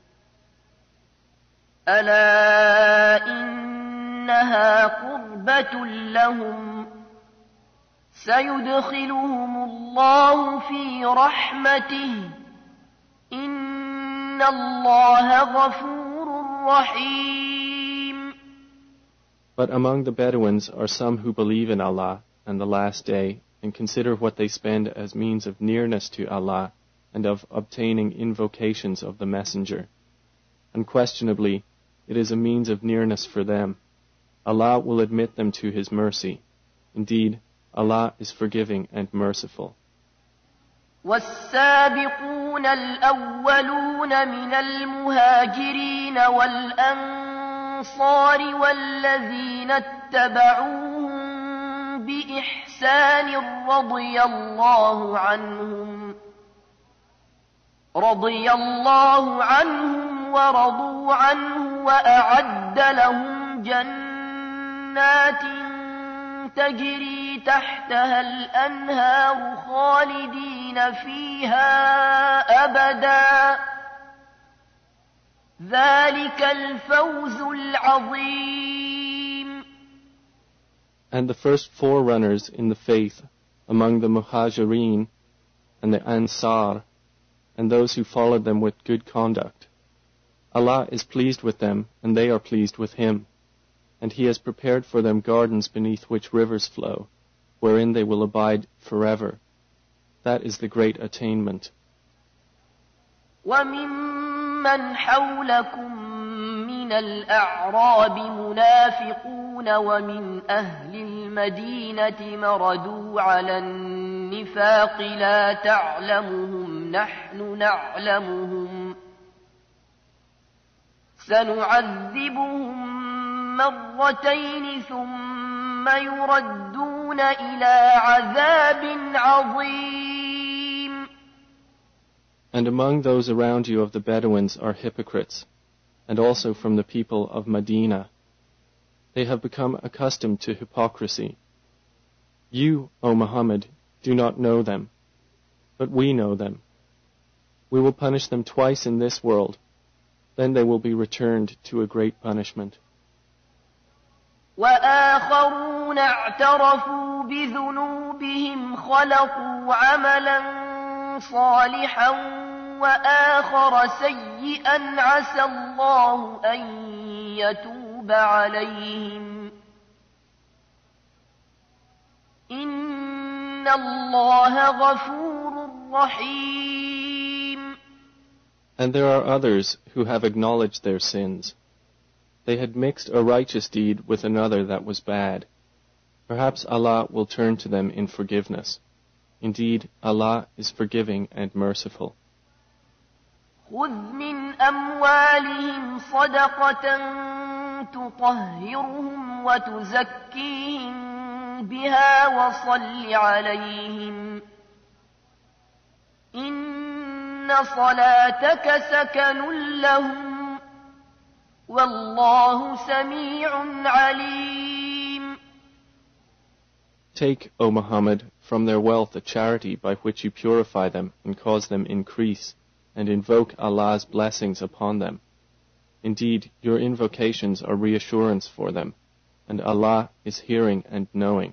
ألا إنها قربة لهم سيدخلهم الله في رحمته إن الله غفور رحيم. But among the Bedouins are some who believe in Allah and the Last Day and consider what they spend as means of nearness to Allah and of obtaining invocations of the Messenger. Unquestionably, it is a means of nearness for them. Allah will admit them to His mercy. Indeed, Allah is forgiving and merciful. والسابقون الأولون من المهاجرين والأنصار والذين اتبعوهم بإحسان رضي الله عنهم رضي الله عنهم ورضوا عنه وأعد لهم جنات تجري تحتها الأنهار خالدين فيها أبدا ذلك الفوز العظيم. And the first forerunners in the faith among the Muhajirin and the Ansar and those who followed them with good conduct. Allah is pleased with them, and they are pleased with Him, and He has prepared for them gardens beneath which rivers flow, wherein they will abide forever. That is the great attainment. وَمِمَّنْ حَوْلَكُمْ مِنَ الْأَعْرَابِ مُنَافِقُونَ وَمِنْ أَهْلِ الْمَدِينَةِ مَرَدُوا عَلَى النِّفَاقِ لَا تَعْلَمُهُمْ نَحْنُ نَعْلَمُهُمْ سَنُعَذِّبُهُمْ مرتين ثم يردون إلى عذاب عظيم. And among those around you of the Bedouins are hypocrites, and also from the people of Medina. They have become accustomed to hypocrisy. You, O Muhammad, do not know them, but we know them. We will punish them twice in this world, then they will be returned to a great punishment. وآخرون اعترفوا بذنوبهم خلقوا عملا صالحا وآخر سيئا عسى الله أن يتوب عليهم إن الله غفور رحيم. And there are others who have acknowledged their sins. They had mixed a righteous deed with another that was bad. Perhaps Allah will turn to them in forgiveness. Indeed, Allah is forgiving and merciful. خذ من أموالهم صدقة تطهرهم وتزكيهم بها وصل عليهم إن صلاتك سكن لهم والله سميع عليم. Take, O Muhammad, from their wealth a charity by which you purify them and cause them increase, and invoke Allah's blessings upon them. Indeed, your invocations are reassurance for them, and Allah is hearing and knowing.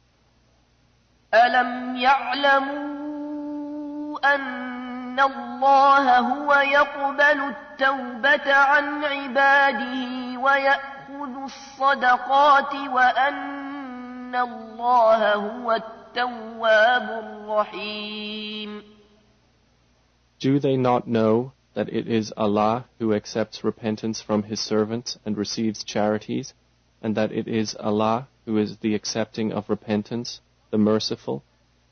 أَلَمْ يَعْلَمُوا أَنَّ اللَّهَ هُوَ يَقْبَلُ التَّوْبَةَ عَنْ عِبَادِهِ وَيَأْخُذُ الصَّدَقَاتِ وَأَنَّ اللَّهَ هُوَ التَّوَّابُ الرَّحِيمُ. Do they not know that it is Allah who accepts repentance from His servants and receives charities, and that it is Allah who is the accepting of repentance, the merciful?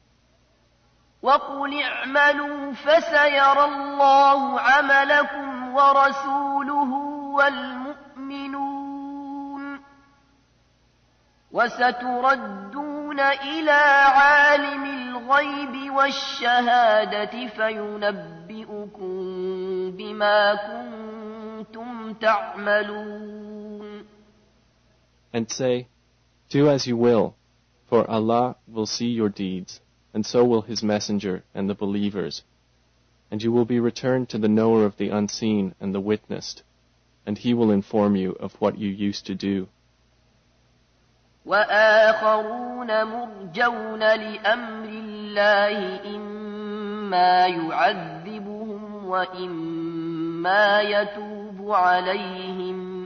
وَقُلِ اعْمَلُوا فَسَيَرَى اللَّهُ عَمَلَكُمْ وَرَسُولُهُ وَالْمُؤْمِنُونَ وَسَتُرَدُّونَ إِلَى عَالِمِ الْغَيْبِ وَالشَّهَادَةِ فَيُنَبِّئُكُم بِمَا كُنتُمْ تَعْمَلُونَ. And say, do as you will, for Allah will see your deeds, and so will His Messenger and the believers. And you will be returned to the knower of the unseen and the witnessed, and He will inform you of what you used to do. وآخرون مرجون لأمر الله إما يعذبهم وإما يتوب عليهم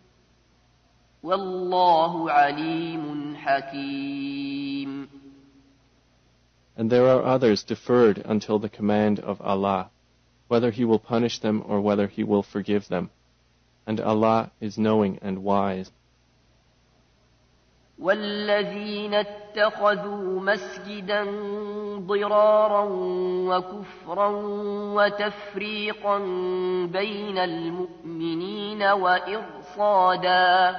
والله عليم حكيم. And there are others deferred until the command of Allah, whether He will punish them or whether He will forgive them. And Allah is knowing and wise. والذين اتخذوا مسجدا ضرارا وكفرا وتفريقا بين المؤمنين وإرصادا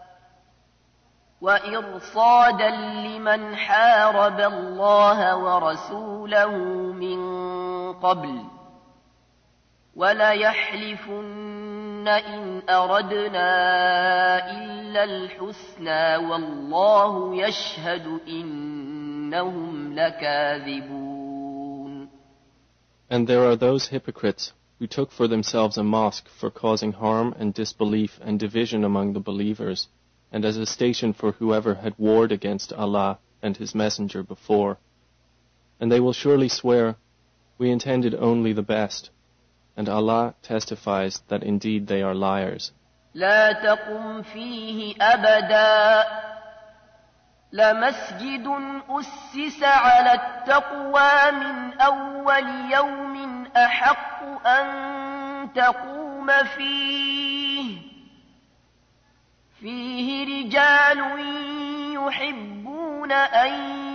وإرصادا لمن حارب الله ورسوله من قبل وليحلفن إن أردنا إلا الحسنى والله يشهد إنهم لكاذبون. And there are those hypocrites who took for themselves a mosque for causing harm and disbelief and division among the believers, and as a station for whoever had warred against Allah and His Messenger before. And they will surely swear, We intended only the best, and Allah testifies that indeed they are liars. لا تقم فيه أبدا لمسجد أسس على التقوى من أول يوم أحق أن تقوم فيه فيه رجال يحبون أن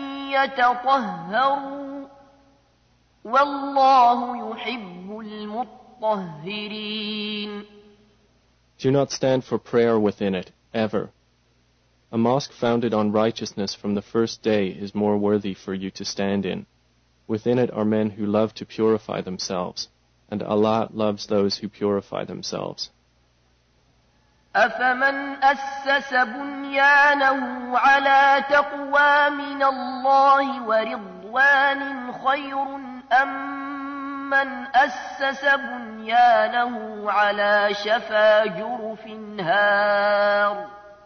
يتطهروا والله يحب المطهرين. Do not stand for prayer within it, ever. A mosque founded on righteousness from the first day is more worthy for you to stand in. Within it are men who love to purify themselves, and Allah loves those who purify themselves. أفمن أسس بنيانه على تقوى من الله ورضوان خير أم من أسس بنيانه على شفا جرف هار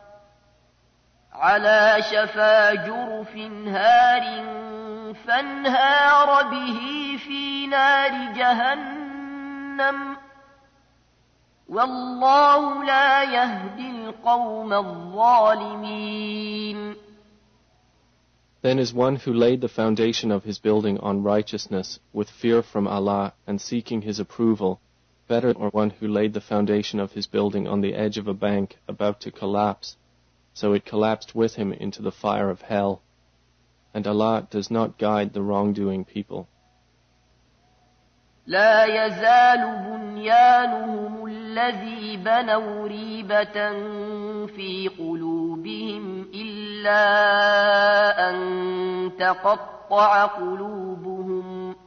على شفا جرف هار فانهار به في نار جهنم والله لا يهدي القوم الظالمين. Then is one who laid the foundation of his building on righteousness with fear from Allah and seeking his approval better or one who laid the foundation of his building on the edge of a bank about to collapse, so it collapsed with him into the fire of hell. And Allah does not guide the wrongdoing people. لا يزال بنيانهم الذي بنوا ريبة في قلوبهم إلا أن تقطع قلوبهم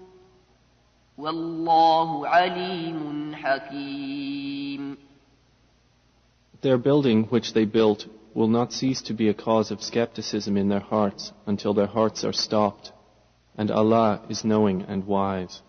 والله عليم حكيم. Their building which they built will not cease to be a cause of skepticism in their hearts until their hearts are stopped, and Allah is knowing and wise.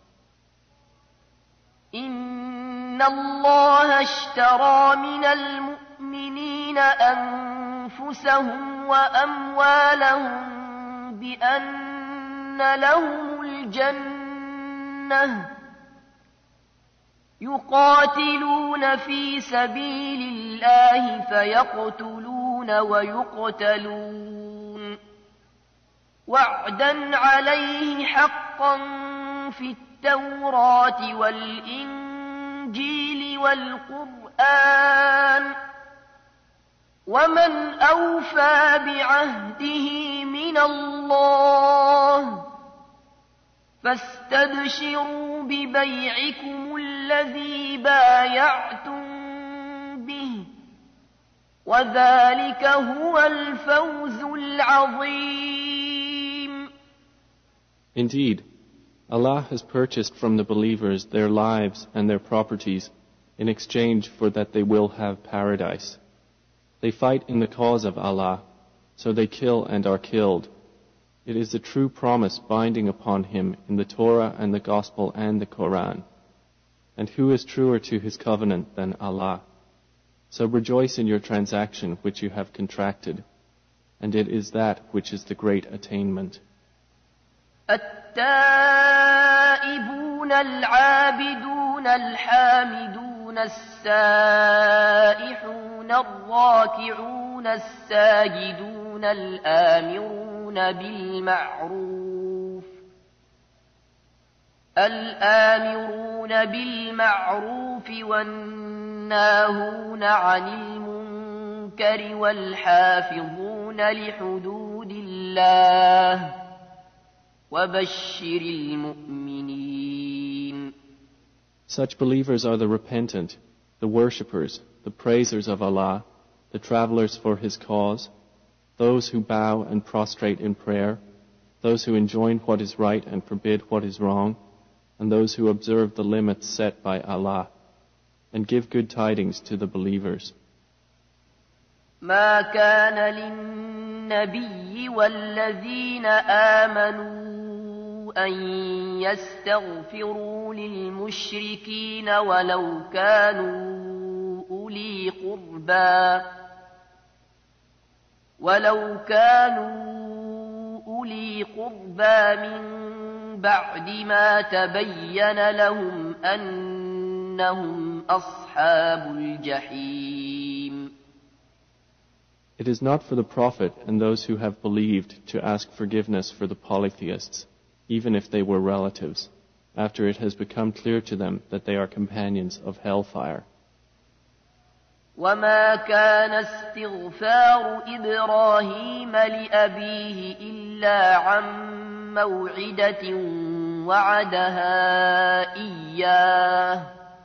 إن الله اشترى من المؤمنين أنفسهم وأموالهم بأن لهم الجنة يقاتلون في سبيل الله فيقتلون ويقتلون وعدا عليه حقا في التوراة والإنجيل والقرآن ومن أوفى بعهده من الله فاستبشروا ببيعكم الذي بايعتم به وذلك هو الفوز العظيم. Indeed, Allah has purchased from the believers their lives and their properties in exchange for that they will have paradise. They fight in the cause of Allah, so they kill and are killed. It is the true promise binding upon him in the Torah and the Gospel and the Quran. And who is truer to his covenant than Allah? So rejoice in your transaction which you have contracted, and it is that which is the great attainment. التائبون العابدون الحامدون السائحون الراكعون الساجدون الآمرون بالمعروف الآمرون بالمعروف والناهون عن المنكر والحافظون لحدود الله وبشر المؤمنين. Such believers are the repentant, the worshippers, the praisers of Allah, the travelers for His cause, those who bow and prostrate in prayer, those who enjoin what is right and forbid what is wrong, and those who observe the limits set by Allah, and give good tidings to the believers. ما كان للنبي والذين آمنوا أن يستغفروا للمشركين ولو كانوا أولي قربى ولو كانوا أولي قربى من بعد ما تبين لهم أنهم أصحاب الجحيم. It is not for the Prophet and those who have believed to ask forgiveness for the polytheists, even if they were relatives, after it has become clear to them that they are companions of hellfire. وما كان استغفار إبراهيم لأبيه إلا عن موعدة وعدها إياه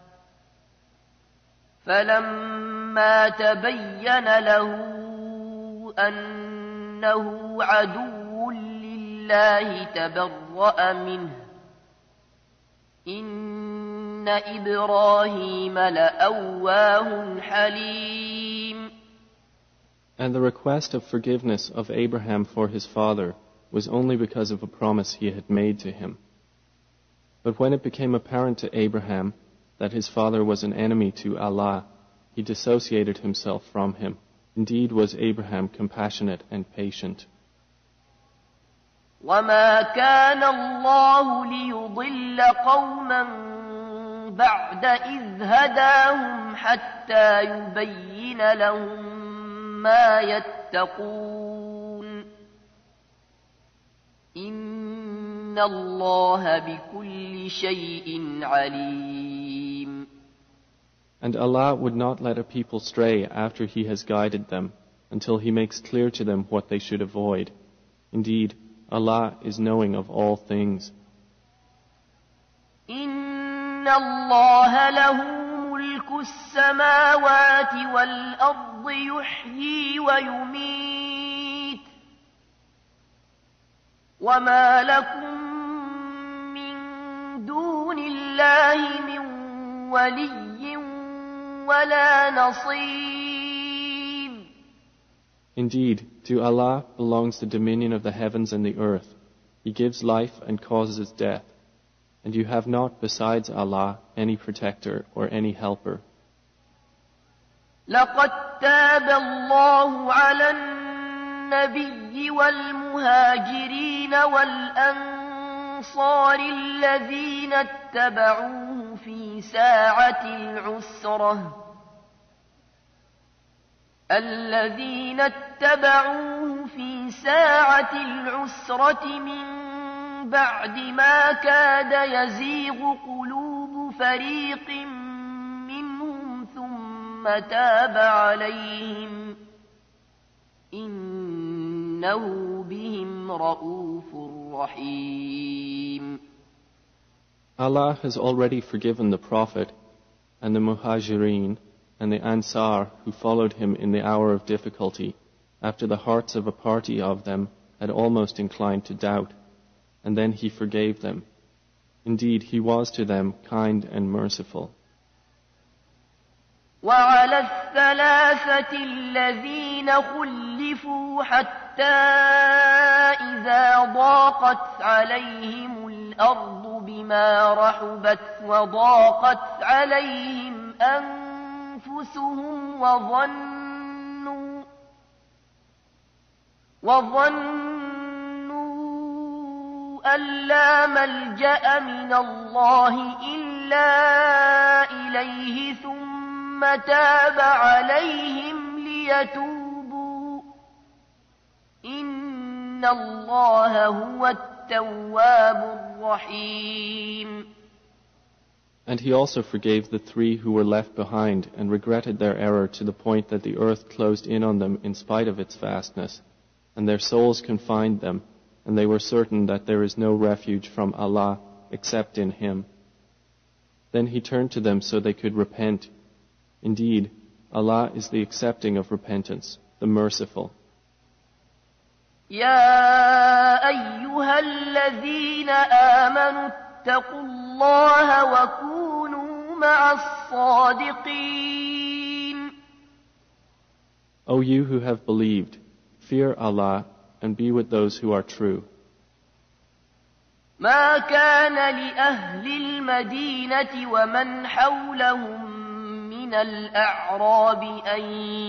فلما تبين له أنه عدو لله تبرأ منه إن إبراهيم لأواه حليم. And the request of forgiveness of Abraham for his father was only because of a promise he had made to him. But when it became apparent to Abraham that his father was an enemy to Allah, he dissociated himself from him. Indeed was Abraham compassionate and patient. وما كان الله ليضل قوما بعد إذ هداهم حتى يبين لهم ما يتقون إن الله بكل شيء عليم. And Allah would not let a people stray after He has guided them until He makes clear to them what they should avoid. Indeed, Allah is knowing of all things. إن الله له ملك السماوات والأرض يحيي ويميت وما لكم من دون الله من ولي ولا نصير. Indeed, to Allah belongs the dominion of the heavens and the earth. He gives life and causes death. And you have not besides Allah any protector or any helper. لقد تاب الله على النبي والمهاجرين والأنصار الذين اتبعوه في ساعة العسرة الذين اتبعوه في ساعة العسرة من بعد ما كاد يزيغ قلوب فريق منهم ثم تاب عليهم إنه بهم رؤوف رحيم. Allah has already forgiven the Prophet and the Muhajireen and the Ansar who followed him in the hour of difficulty, after the hearts of a party of them had almost inclined to doubt, and then He forgave them. Indeed, He was to them kind and merciful. وعلى الثلاثة الذين خلفوا حتى إذا ضاقت عليهم الأرض بما رحبت وضاقت عليهم أنفسهم وظنوا وظنوا أن لا ملجأ من الله إلا إليه ثم تاب عليهم ليتوبوا إن الله هو التواب الرحيم. And He also forgave the three who were left behind and regretted their error to the point that the earth closed in on them in spite of its vastness, and their souls confined them, and they were certain that there is no refuge from Allah except in Him. Then He turned to them so they could repent. Indeed, Allah is the accepting of repentance, the merciful. يا أيها الذين آمنوا اتقوا الله وكونوا مع الصادقين. O you who have believed, fear Allah and be with those who are true. ما كان لأهل المدينة ومن حولهم من الأعراب أن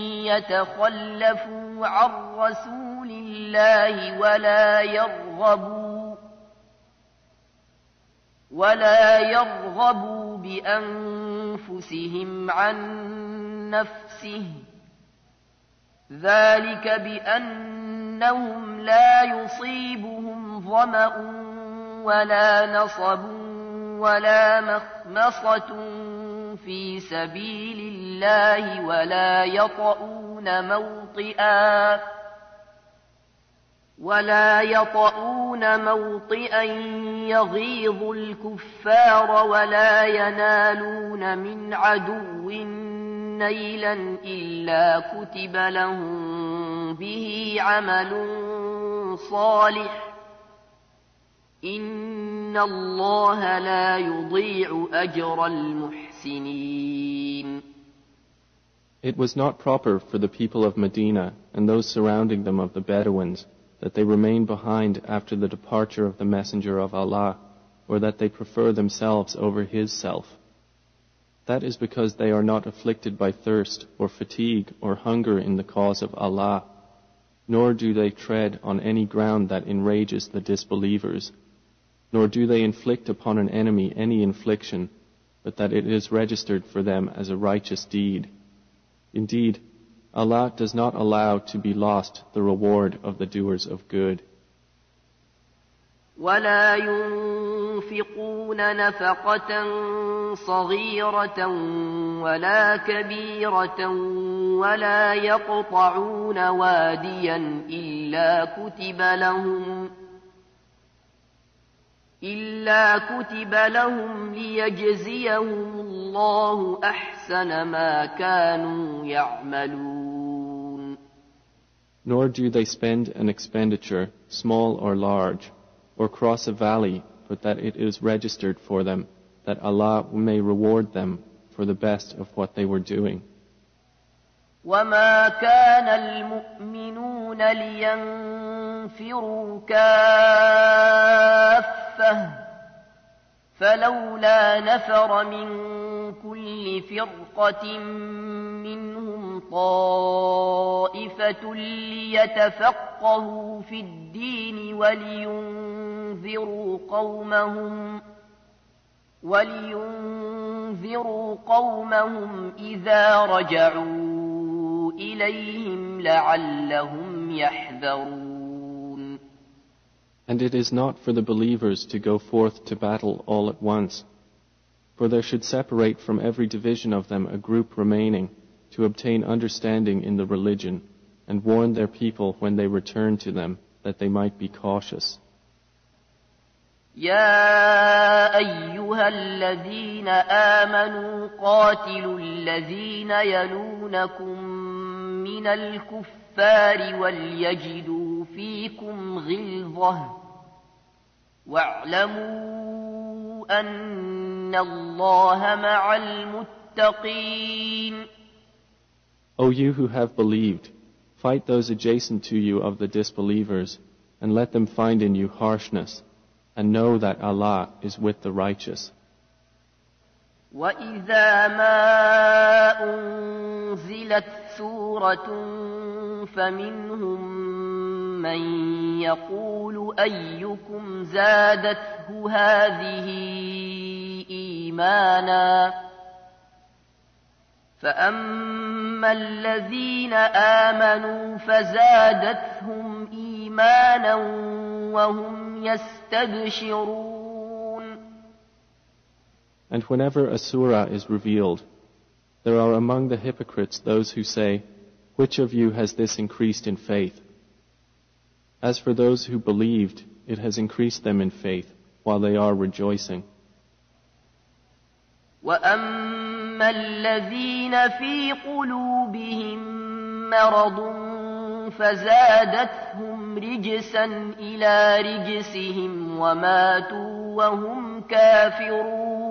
يتخلفوا عن رسول الله ولا يرغبوا ولا يرغبوا بأنفسهم عن نفسه ذلك بأنهم لا يصيبهم ظمأ ولا نصب ولا مخمصة في سبيل الله ولا يطؤون موطئا ولا يطؤون موطئا يغيظ الكفار ولا ينالون من عدو نيلا إلا كتب لهم به عمل صالح إن الله لا يضيع أجر المحسنين. It was not proper for the people of Medina and those surrounding them of the Bedouins that they remain behind after the departure of the Messenger of Allah, or that they prefer themselves over his self. That is because they are not afflicted by thirst or fatigue or hunger in the cause of Allah, nor do they tread on any ground that enrages the disbelievers, nor do they inflict upon an enemy any infliction, but that it is registered for them as a righteous deed. Indeed, Allah does not allow to be lost the reward of the doers of good. ولا ينفقون نفقة صغيرة ولا كبيرة ولا يقطعون واديا إلا كتب لهم إلا كتب لهم ليجزيهم الله أحسن ما كانوا يعملون. Nor do they spend an expenditure, small or large, or cross a valley, but that it is registered for them, that Allah may reward them for the best of what they were doing. وما كان المؤمنون لينفروا كافة فلولا نفر من كل فرقة منهم طائفة ليتفقهوا في الدين ولينذروا قومهم ولينذروا قومهم إذا رجعوا إليهم لعلهم يحذرون. And it is not for the believers to go forth to battle all at once, for there should separate from every division of them a group remaining to obtain understanding in the religion and warn their people when they return to them that they might be cautious. يا أيها الذين آمنوا قاتلوا الذين يلونكم من الكفار وليجدوا فيكم غلظة واعلموا أن الله مع المتقين. O you who have believed, fight those adjacent to you of the disbelievers, and let them find in you harshness, and know that Allah is with the righteous. وَإِذَا مَا أُنزِلَتْ سُورَةٌ فَمِنْهُمْ مَنْ يَقُولُ أَيُّكُمْ زَادَتْهُ هَذِهِ إِيمَانًا فَأَمَّا الَّذِينَ آمَنُوا فَزَادَتْهُمْ إِيمَانًا وَهُمْ يَسْتَبْشِرُونَ. And whenever a surah is revealed, there are among the hypocrites those who say, "Which of you has this increased in faith?" As for those who believed, it has increased them in faith, while they are rejoicing. وَأَمَّا الَّذِينَ فِي قُلُوبِهِم مَّرَضٌ فَزَادَتْهُمْ رِجْسًا إِلَى رِجْسِهِمْ وَمَاتُوا وَهُمْ كَافِرُونَ.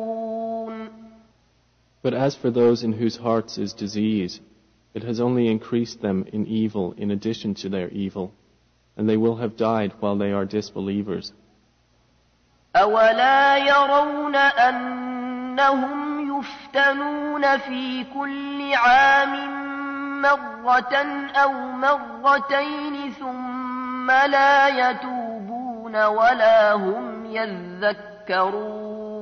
But as for those in whose hearts is disease, it has only increased them in evil in addition to their evil, and they will have died while they are disbelievers. أَوَلَا يَرَوْنَ أَنَّهُمْ يُفْتَنُونَ فِي كُلِّ عَامٍ مرة أو مرتين ثم لا يتوبون ولا هم يذكرون.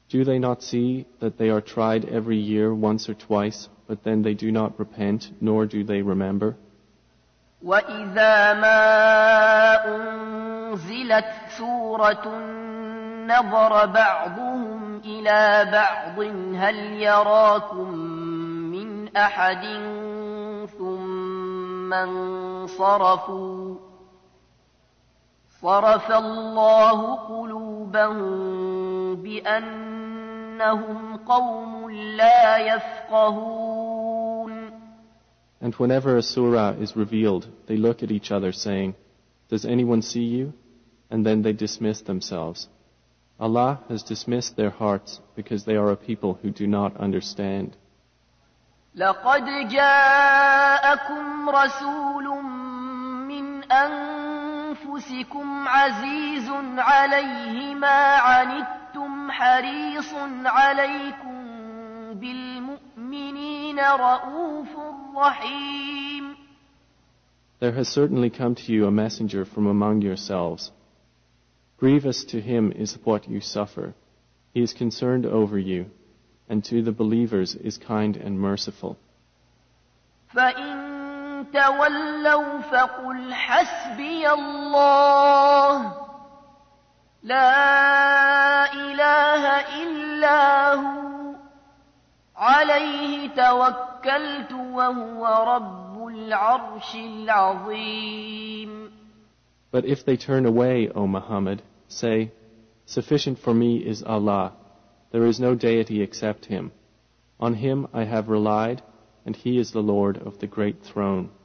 Do they not see that they are tried every year once or twice, but then they do not repent, nor do they remember? وَإِذَا مَا أُنزِلَتْ سُورَةٌ نَظَرَ بَعْضُهُمْ إِلَى بَعْضٍ هَلْ يَرَاكُمْ مِنْ أَحَدٍ ثُمَّ انصَرَفُوا صَرَفَ اللَّهُ قُلُوبَهُم بِأَنَّهُمْ قَوْمٌ لَّا يَفْقَهُونَ. And whenever a surah is revealed, they look at each other saying, "Does anyone see you?" And then they dismiss themselves. Allah has dismissed their hearts because they are a people who do not understand. لَقَدْ جَاءَكُمْ رَسُولٌ مِّنْ أَنفُسِكُمْ عَزِيزٌ عَلَيْهِ مَا عَنِتُّمْ حَرِيصٌ عَلَيْكُمْ بِالْمُؤْمِنِينَ رَءُوفٌ رَحِيمٌ. There has certainly come to you a messenger from among yourselves. Grievous to him is what you suffer. He is concerned over you, and to the believers is kind and merciful. فَإِن تَوَلَّوْا فَقُلْ حَسْبِيَ اللَّهُ لَا إِلَٰهَ إِلَّا هُوَ عَلَيْهِ تَوَكَّلْتُ وَهُوَ رَبُّ الْعَرْشِ الْعَظِيمِ. But if they turn away, O Muhammad, say, "Sufficient for me is Allah. There is no deity except Him. On Him I have relied, and He is the Lord of the great throne."